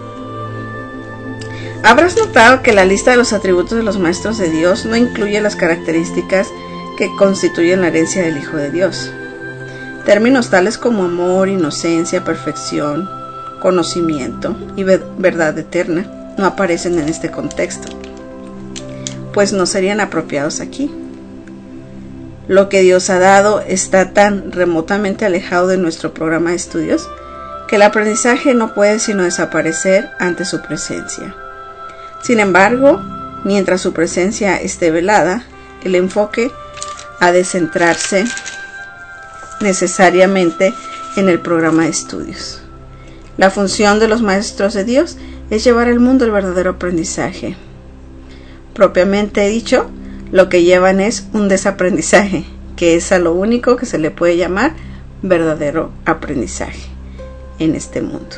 Habrás notado que la lista de los atributos de los maestros de Dios no incluye las características que constituyen la herencia del Hijo de Dios. Términos tales como amor, inocencia, perfección, conocimiento y verdad eterna no aparecen en este contexto, pues no serían apropiados aquí. Lo que Dios ha dado está tan remotamente alejado de nuestro programa de estudios que el aprendizaje no puede sino desaparecer ante su presencia. Sin embargo, mientras su presencia esté velada, el enfoque ha de centrarse necesariamente en el programa de estudios. La función de los maestros de Dios es llevar al mundo el verdadero aprendizaje. Propiamente dicho, lo que llevan es un desaprendizaje, que es a lo único que se le puede llamar verdadero aprendizaje en este mundo.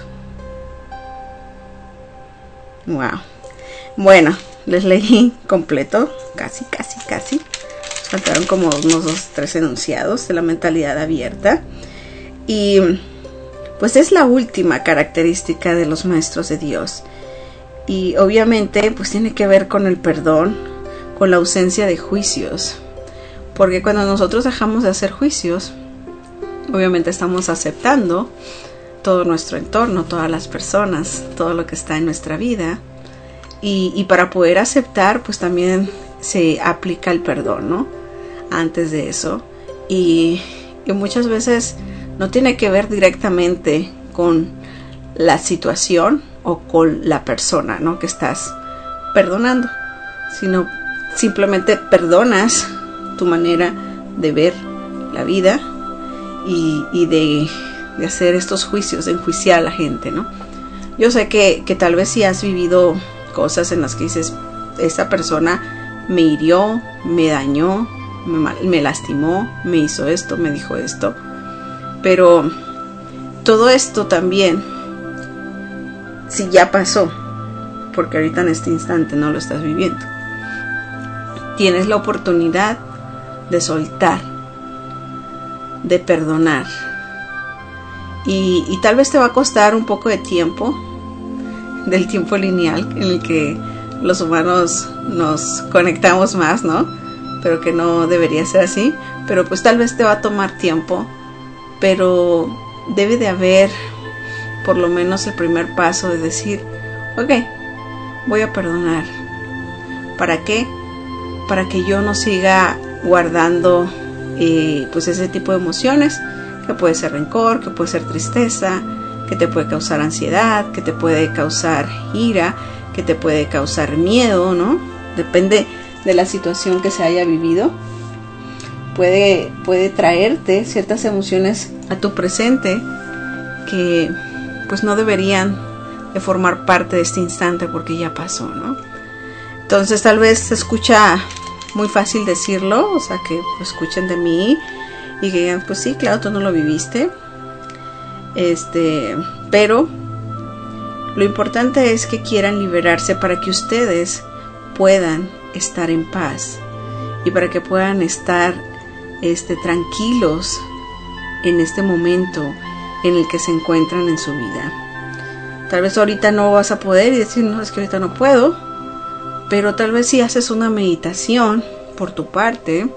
Wow. Bueno, les leí completo, casi, casi, casi. Faltaron como unos dos, tres enunciados de la mentalidad abierta. Y pues es la última característica de los maestros de Dios. Y obviamente pues tiene que ver con el perdón, con la ausencia de juicios. Porque cuando nosotros dejamos de hacer juicios, obviamente estamos aceptando todo nuestro entorno, todas las personas, todo lo que está en nuestra vida. Y, y para poder aceptar, pues también se aplica el perdón, ¿no? Antes de eso. Y, y muchas veces no tiene que ver directamente con la situación o con la persona, ¿no?, que estás perdonando, sino simplemente perdonas tu manera de ver la vida y, y de, de hacer estos juicios, de enjuiciar a la gente, ¿no? Yo sé que, que tal vez si has vivido cosas en las que dices, esta persona me hirió, me dañó, me, me lastimó, me hizo esto, me dijo esto. Pero todo esto también, si ya pasó, porque ahorita en este instante no lo estás viviendo, tienes la oportunidad de soltar, de perdonar. Y, y tal vez te va a costar un poco de tiempo, del tiempo lineal en el que los humanos nos conectamos más, ¿no? Pero que no debería ser así. Pero pues tal vez te va a tomar tiempo, pero debe de haber por lo menos el primer paso de decir, ok, voy a perdonar. ¿Para qué? Para que yo no siga guardando eh, pues ese tipo de emociones, que puede ser rencor, que puede ser tristeza, que te puede causar ansiedad, que te puede causar ira, que te puede causar miedo, ¿no? Depende de la situación que se haya vivido. Puede, puede traerte ciertas emociones a tu presente que pues no deberían de formar parte de este instante porque ya pasó, ¿no? Entonces tal vez se escucha muy fácil decirlo, o sea, que lo escuchen de mí y que digan, pues sí, claro, tú no lo viviste. Este, pero lo importante es que quieran liberarse para que ustedes puedan estar en paz y para que puedan estar este, tranquilos en este momento en el que se encuentran en su vida. Tal vez ahorita no vas a poder y decir, no, es que ahorita no puedo, pero tal vez si haces una meditación por tu parte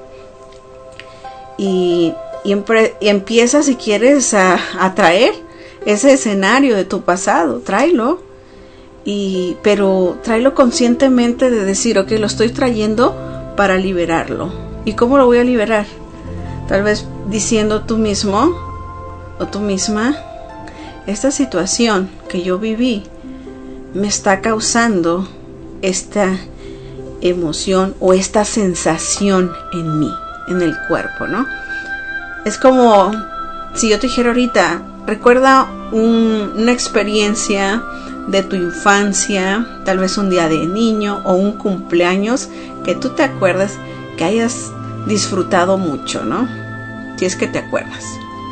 y, y, empre, y empiezas, si quieres, a, a traer ese escenario de tu pasado, tráelo, y, pero tráelo conscientemente de decir, ok, lo estoy trayendo para liberarlo. ¿Y cómo lo voy a liberar? Tal vez diciendo tú mismo o tú misma, esta situación que yo viví me está causando esta emoción o esta sensación en mí, en el cuerpo, ¿no? Es como si yo te dijera ahorita, recuerda un, una experiencia de tu infancia, tal vez un día de niño o un cumpleaños que tú te acuerdas que hayas disfrutado mucho, ¿no? Si es que te acuerdas.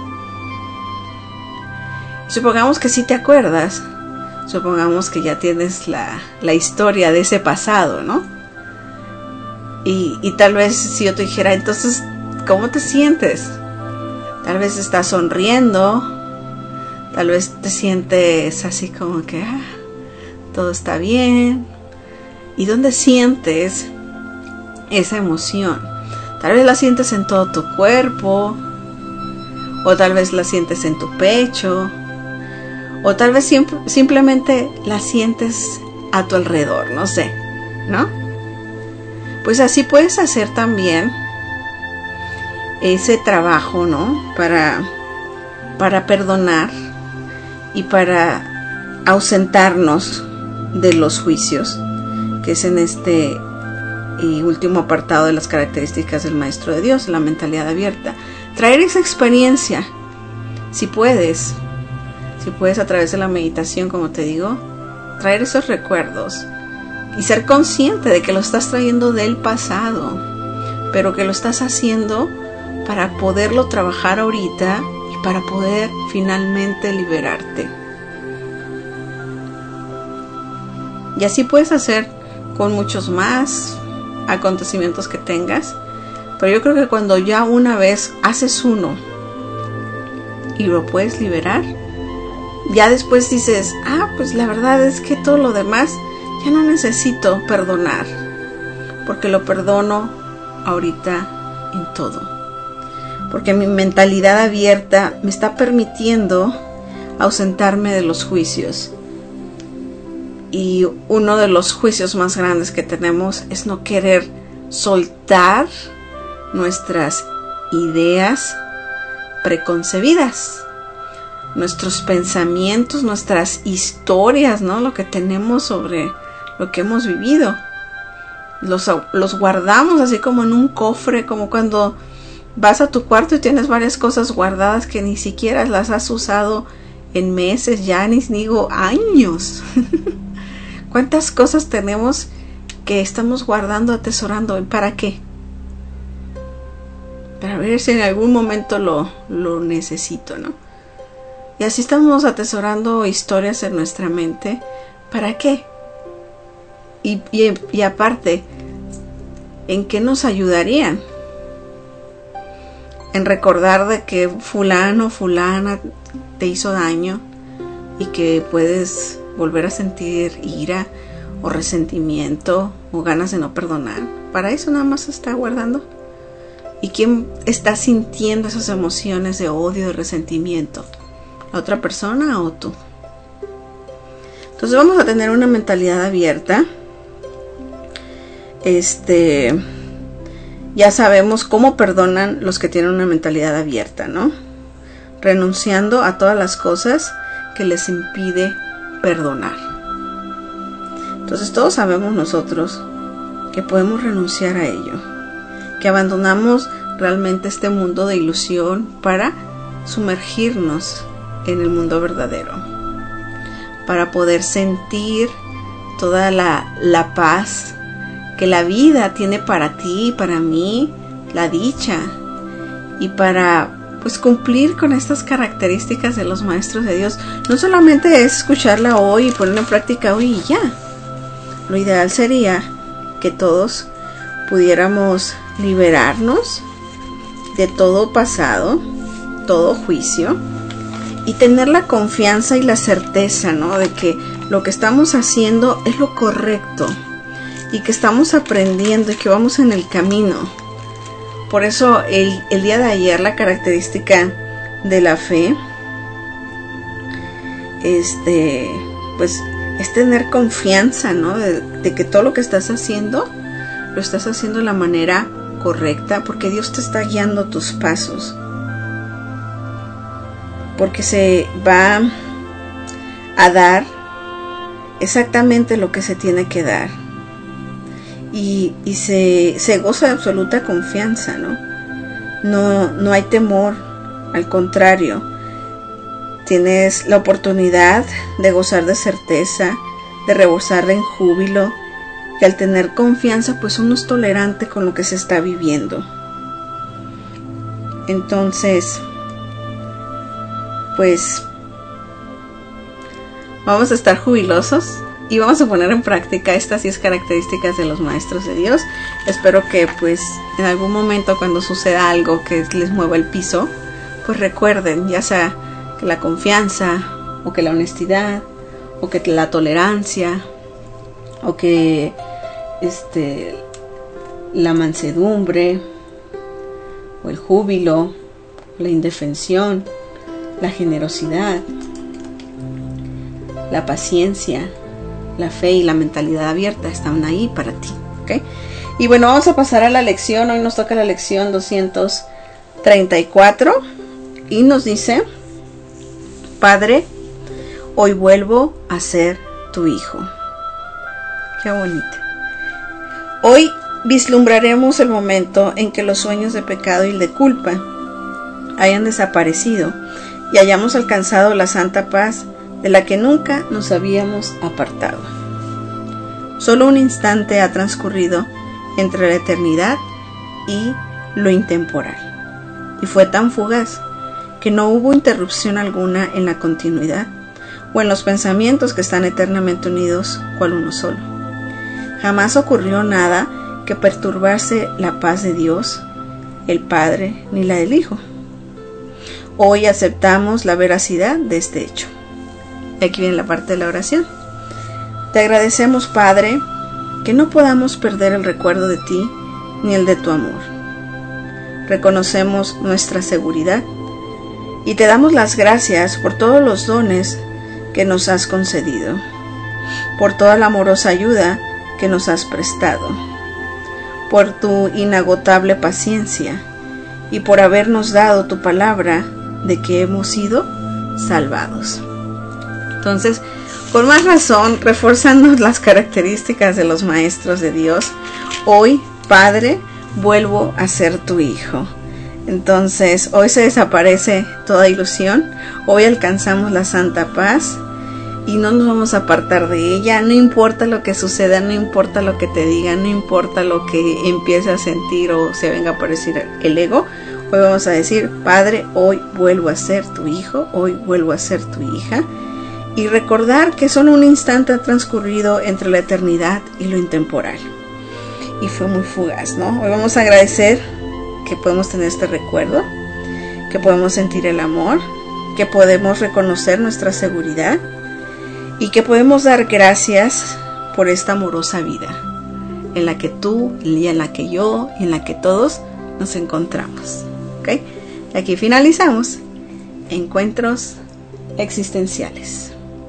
Supongamos que sí te acuerdas, supongamos que ya tienes la, la historia de ese pasado, ¿no? Y, y tal vez si yo te dijera, entonces, ¿cómo te sientes? Tal vez estás sonriendo, tal vez te sientes así como que ah, todo está bien. ¿Y dónde sientes esa emoción? Tal vez la sientes en todo tu cuerpo, o tal vez la sientes en tu pecho, o tal vez siempre, simplemente la sientes a tu alrededor, no sé, ¿no? Pues así puedes hacer también ese trabajo, ¿no? Para, para perdonar y para ausentarnos de los juicios, que es en este y último apartado de las características del Maestro de Dios, la mentalidad abierta. Traer esa experiencia, si puedes, si puedes a través de la meditación, como te digo, traer esos recuerdos y ser consciente de que lo estás trayendo del pasado, pero que lo estás haciendo para poderlo trabajar ahorita y para poder finalmente liberarte. Y así puedes hacer con muchos más acontecimientos que tengas, pero yo creo que cuando ya una vez haces uno y lo puedes liberar, ya después dices, ah, pues la verdad es que todo lo demás ya no necesito perdonar, porque lo perdono ahorita en todo, porque mi mentalidad abierta me está permitiendo ausentarme de los juicios. Y uno de los juicios más grandes que tenemos es no querer soltar nuestras ideas preconcebidas, nuestros pensamientos, nuestras historias, ¿no? Lo que tenemos sobre lo que hemos vivido. Los, los guardamos así como en un cofre, como cuando vas a tu cuarto y tienes varias cosas guardadas que ni siquiera las has usado en meses, ya ni digo años. ¿Cuántas cosas tenemos que estamos guardando, atesorando? ¿Para qué? Para ver si en algún momento lo, lo necesito, ¿no? Y así estamos atesorando historias en nuestra mente. ¿Para qué? Y, y, y aparte, ¿en qué nos ayudarían? En recordar de que fulano, fulana te hizo daño y que puedes volver a sentir ira o resentimiento o ganas de no perdonar. Para eso nada más se está guardando. ¿Y quién está sintiendo esas emociones de odio, de resentimiento? ¿La otra persona o tú? Entonces vamos a tener una mentalidad abierta. Este, ya sabemos cómo perdonan los que tienen una mentalidad abierta, ¿no? Renunciando a todas las cosas que les impide perdonar. Entonces todos sabemos nosotros que podemos renunciar a ello, que abandonamos realmente este mundo de ilusión para sumergirnos en el mundo verdadero, para poder sentir toda la, la paz que la vida tiene para ti y para mí, la dicha, y para pues cumplir con estas características de los maestros de Dios. No solamente es escucharla hoy y ponerla en práctica hoy y ya. Lo ideal sería que todos pudiéramos liberarnos de todo pasado, todo juicio, y tener la confianza y la certeza, ¿no?, de que lo que estamos haciendo es lo correcto y que estamos aprendiendo y que vamos en el camino. Por eso el, el día de ayer la característica de la fe este pues es tener confianza, ¿no?, de, de que todo lo que estás haciendo lo estás haciendo de la manera correcta, porque Dios te está guiando tus pasos, porque se va a dar exactamente lo que se tiene que dar, y, y se, se goza de absoluta confianza, ¿no? No, no hay temor, al contrario, tienes la oportunidad de gozar de certeza, de rebosar en júbilo, y al tener confianza pues uno es tolerante con lo que se está viviendo. Entonces pues vamos a estar jubilosos y vamos a poner en práctica estas diez características de los maestros de Dios. Espero que pues en algún momento, cuando suceda algo que les mueva el piso, pues recuerden, ya sea que la confianza, o que la honestidad, o que la tolerancia, o que este la mansedumbre, o el júbilo, la indefensión, la generosidad, la paciencia, la fe y la mentalidad abierta están ahí para ti, ¿ok? Y bueno, vamos a pasar a la lección. Hoy nos toca la lección doscientos treinta y cuatro y nos dice: Padre, hoy vuelvo a ser tu hijo. Qué bonito. Hoy vislumbraremos el momento en que los sueños de pecado y de culpa hayan desaparecido y hayamos alcanzado la santa paz de la que nunca nos habíamos apartado. Solo un instante ha transcurrido entre la eternidad y lo intemporal, y fue tan fugaz que no hubo interrupción alguna en la continuidad o en los pensamientos que están eternamente unidos cual uno solo. Jamás ocurrió nada que perturbase la paz de Dios, el Padre, ni la del Hijo. Hoy aceptamos la veracidad de este hecho. Y aquí viene la parte de la oración. Te agradecemos, Padre, que no podamos perder el recuerdo de ti ni el de tu amor. Reconocemos nuestra seguridad y te damos las gracias por todos los dones que nos has concedido, por toda la amorosa ayuda que nos has prestado, por tu inagotable paciencia y por habernos dado tu palabra de que hemos sido salvados. Entonces, con más razón, reforzando las características de los maestros de Dios, hoy, Padre, vuelvo a ser tu hijo. Entonces hoy se desaparece toda ilusión, hoy alcanzamos la santa paz y no nos vamos a apartar de ella. No importa lo que suceda, no importa lo que te digan, no importa lo que empieces a sentir o se venga a aparecer el ego. Hoy vamos a decir: Padre, hoy vuelvo a ser tu hijo, hoy vuelvo a ser tu hija. Y recordar que solo un instante ha transcurrido entre la eternidad y lo intemporal. Y fue muy fugaz, ¿no? Hoy vamos a agradecer que podemos tener este recuerdo, que podemos sentir el amor, que podemos reconocer nuestra seguridad y que podemos dar gracias por esta amorosa vida en la que tú y en la que yo y en la que todos nos encontramos. ¿Ok? Y aquí finalizamos Encuentros Existenciales.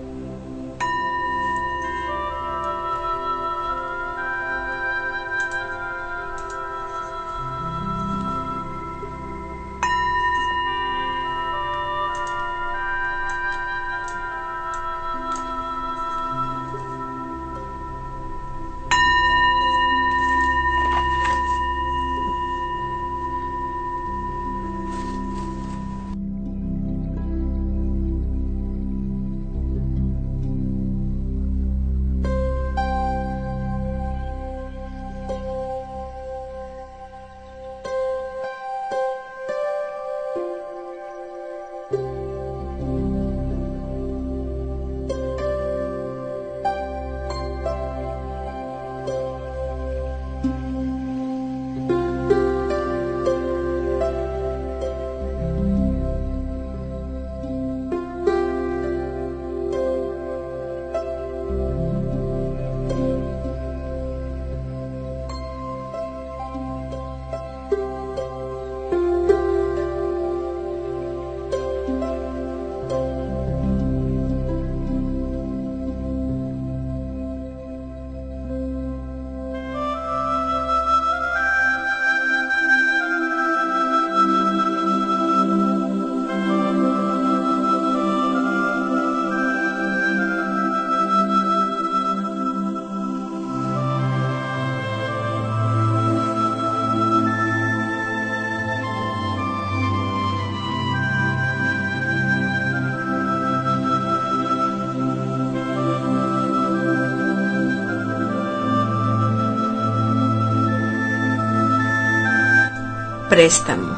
Préstamo.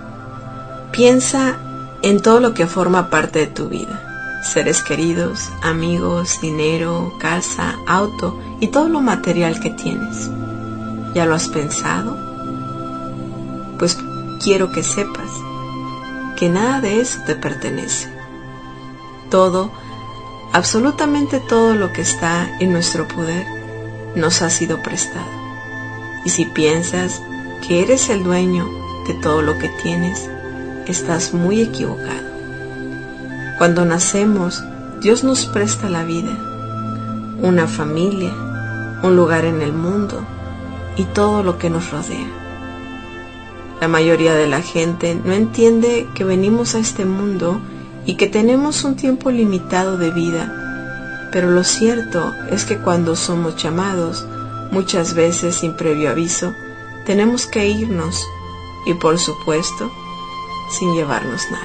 Piensa en todo lo que forma parte de tu vida. Seres queridos, amigos, dinero, casa, auto y todo lo material que tienes. ¿Ya lo has pensado? Pues quiero que sepas que nada de eso te pertenece. Todo, absolutamente todo lo que está en nuestro poder nos ha sido prestado. Y si piensas que eres el dueño de todo lo que tienes, estás muy equivocado. Cuando nacemos, Dios nos presta la vida, una familia, un lugar en el mundo y todo lo que nos rodea. La mayoría de la gente no entiende que venimos a este mundo y que tenemos un tiempo limitado de vida, pero lo cierto es que cuando somos llamados, muchas veces sin previo aviso, tenemos que irnos y, por supuesto, sin llevarnos nada.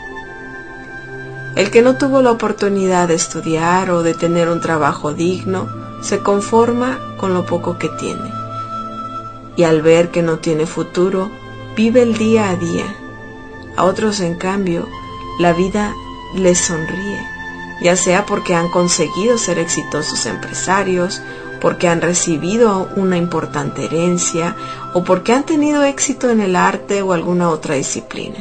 El que no tuvo la oportunidad de estudiar o de tener un trabajo digno, se conforma con lo poco que tiene. Y al ver que no tiene futuro, vive el día a día. A otros, en cambio, la vida les sonríe, ya sea porque han conseguido ser exitosos empresarios, porque han recibido una importante herencia o porque han tenido éxito en el arte o alguna otra disciplina.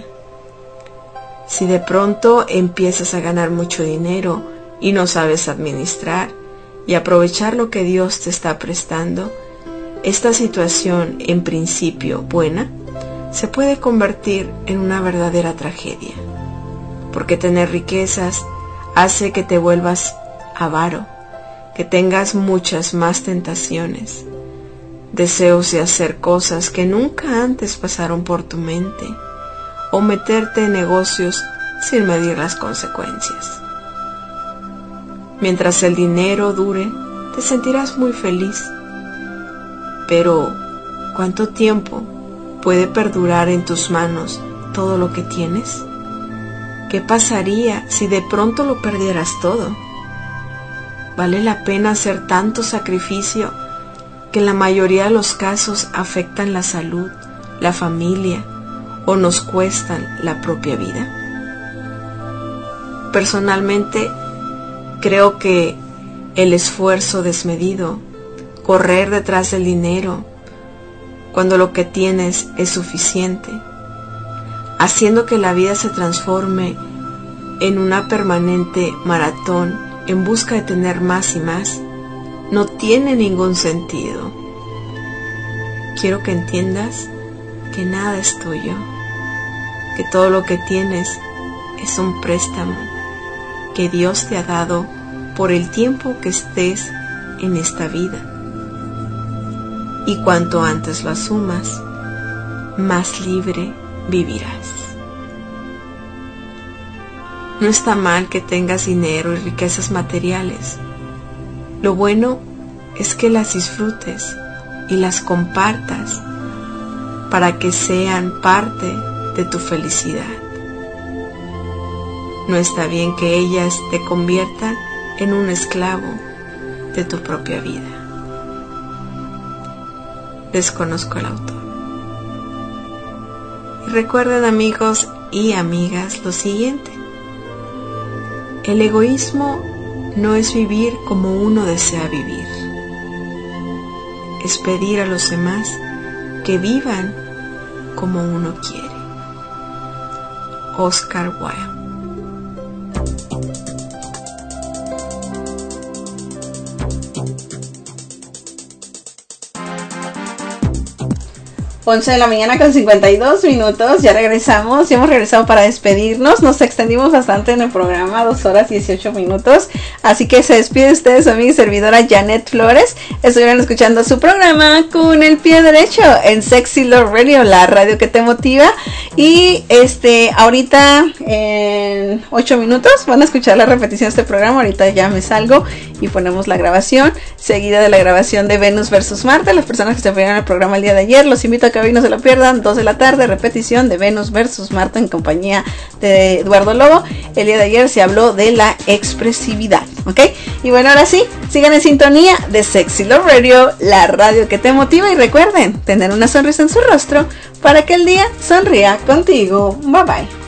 Si de pronto empiezas a ganar mucho dinero y no sabes administrar y aprovechar lo que Dios te está prestando, esta situación, en principio buena, se puede convertir en una verdadera tragedia, porque tener riquezas hace que te vuelvas avaro, que tengas muchas más tentaciones, deseos de hacer cosas que nunca antes pasaron por tu mente, o meterte en negocios sin medir las consecuencias. Mientras el dinero dure, te sentirás muy feliz, pero ¿cuánto tiempo ¿Puede perdurar en tus manos todo lo que tienes? ¿Qué pasaría si de pronto lo perdieras todo? ¿Vale la pena hacer tanto sacrificio que en la mayoría de los casos afectan la salud, la familia o nos cuestan la propia vida? Personalmente, creo que el esfuerzo desmedido, correr detrás del dinero, cuando lo que tienes es suficiente, haciendo que la vida se transforme en una permanente maratón en busca de tener más y más, no tiene ningún sentido. Quiero que entiendas que nada es tuyo, que todo lo que tienes es un préstamo que Dios te ha dado por el tiempo que estés en esta vida. Y cuanto antes lo asumas, más libre vivirás. No está mal que tengas dinero y riquezas materiales. Lo bueno es que las disfrutes y las compartas para que sean parte de tu felicidad. No está bien que ellas te conviertan en un esclavo de tu propia vida. Desconozco el autor. Y recuerden, amigos y amigas, lo siguiente: el egoísmo no es vivir como uno desea vivir, es pedir a los demás que vivan como uno quiere. Oscar Wilde. once de la mañana con cincuenta y dos minutos, ya regresamos, ya hemos regresado para despedirnos, nos extendimos bastante en el programa, dos horas dieciocho minutos, así que se despide ustedes, su amiga y servidora Janet Flores. Estuvieron escuchando su programa Con el Pie Derecho en Sexy Love Radio, la radio que te motiva, y este, ahorita en ocho minutos van a escuchar la repetición de este programa. Ahorita ya me salgo y ponemos la grabación, seguida de la grabación de Venus versus Marte. Las personas que se perdieron el programa el día de ayer, los invito a que hoy no se lo pierdan, dos de la tarde, repetición de Venus versus Marte en compañía de Eduardo Lobo. El día de ayer se habló de la expresividad, ¿ok? Y bueno, ahora sí, sigan en sintonía de Sexy Love Radio, la radio que te motiva, y recuerden tener una sonrisa en su rostro para que el día sonría contigo. Bye bye.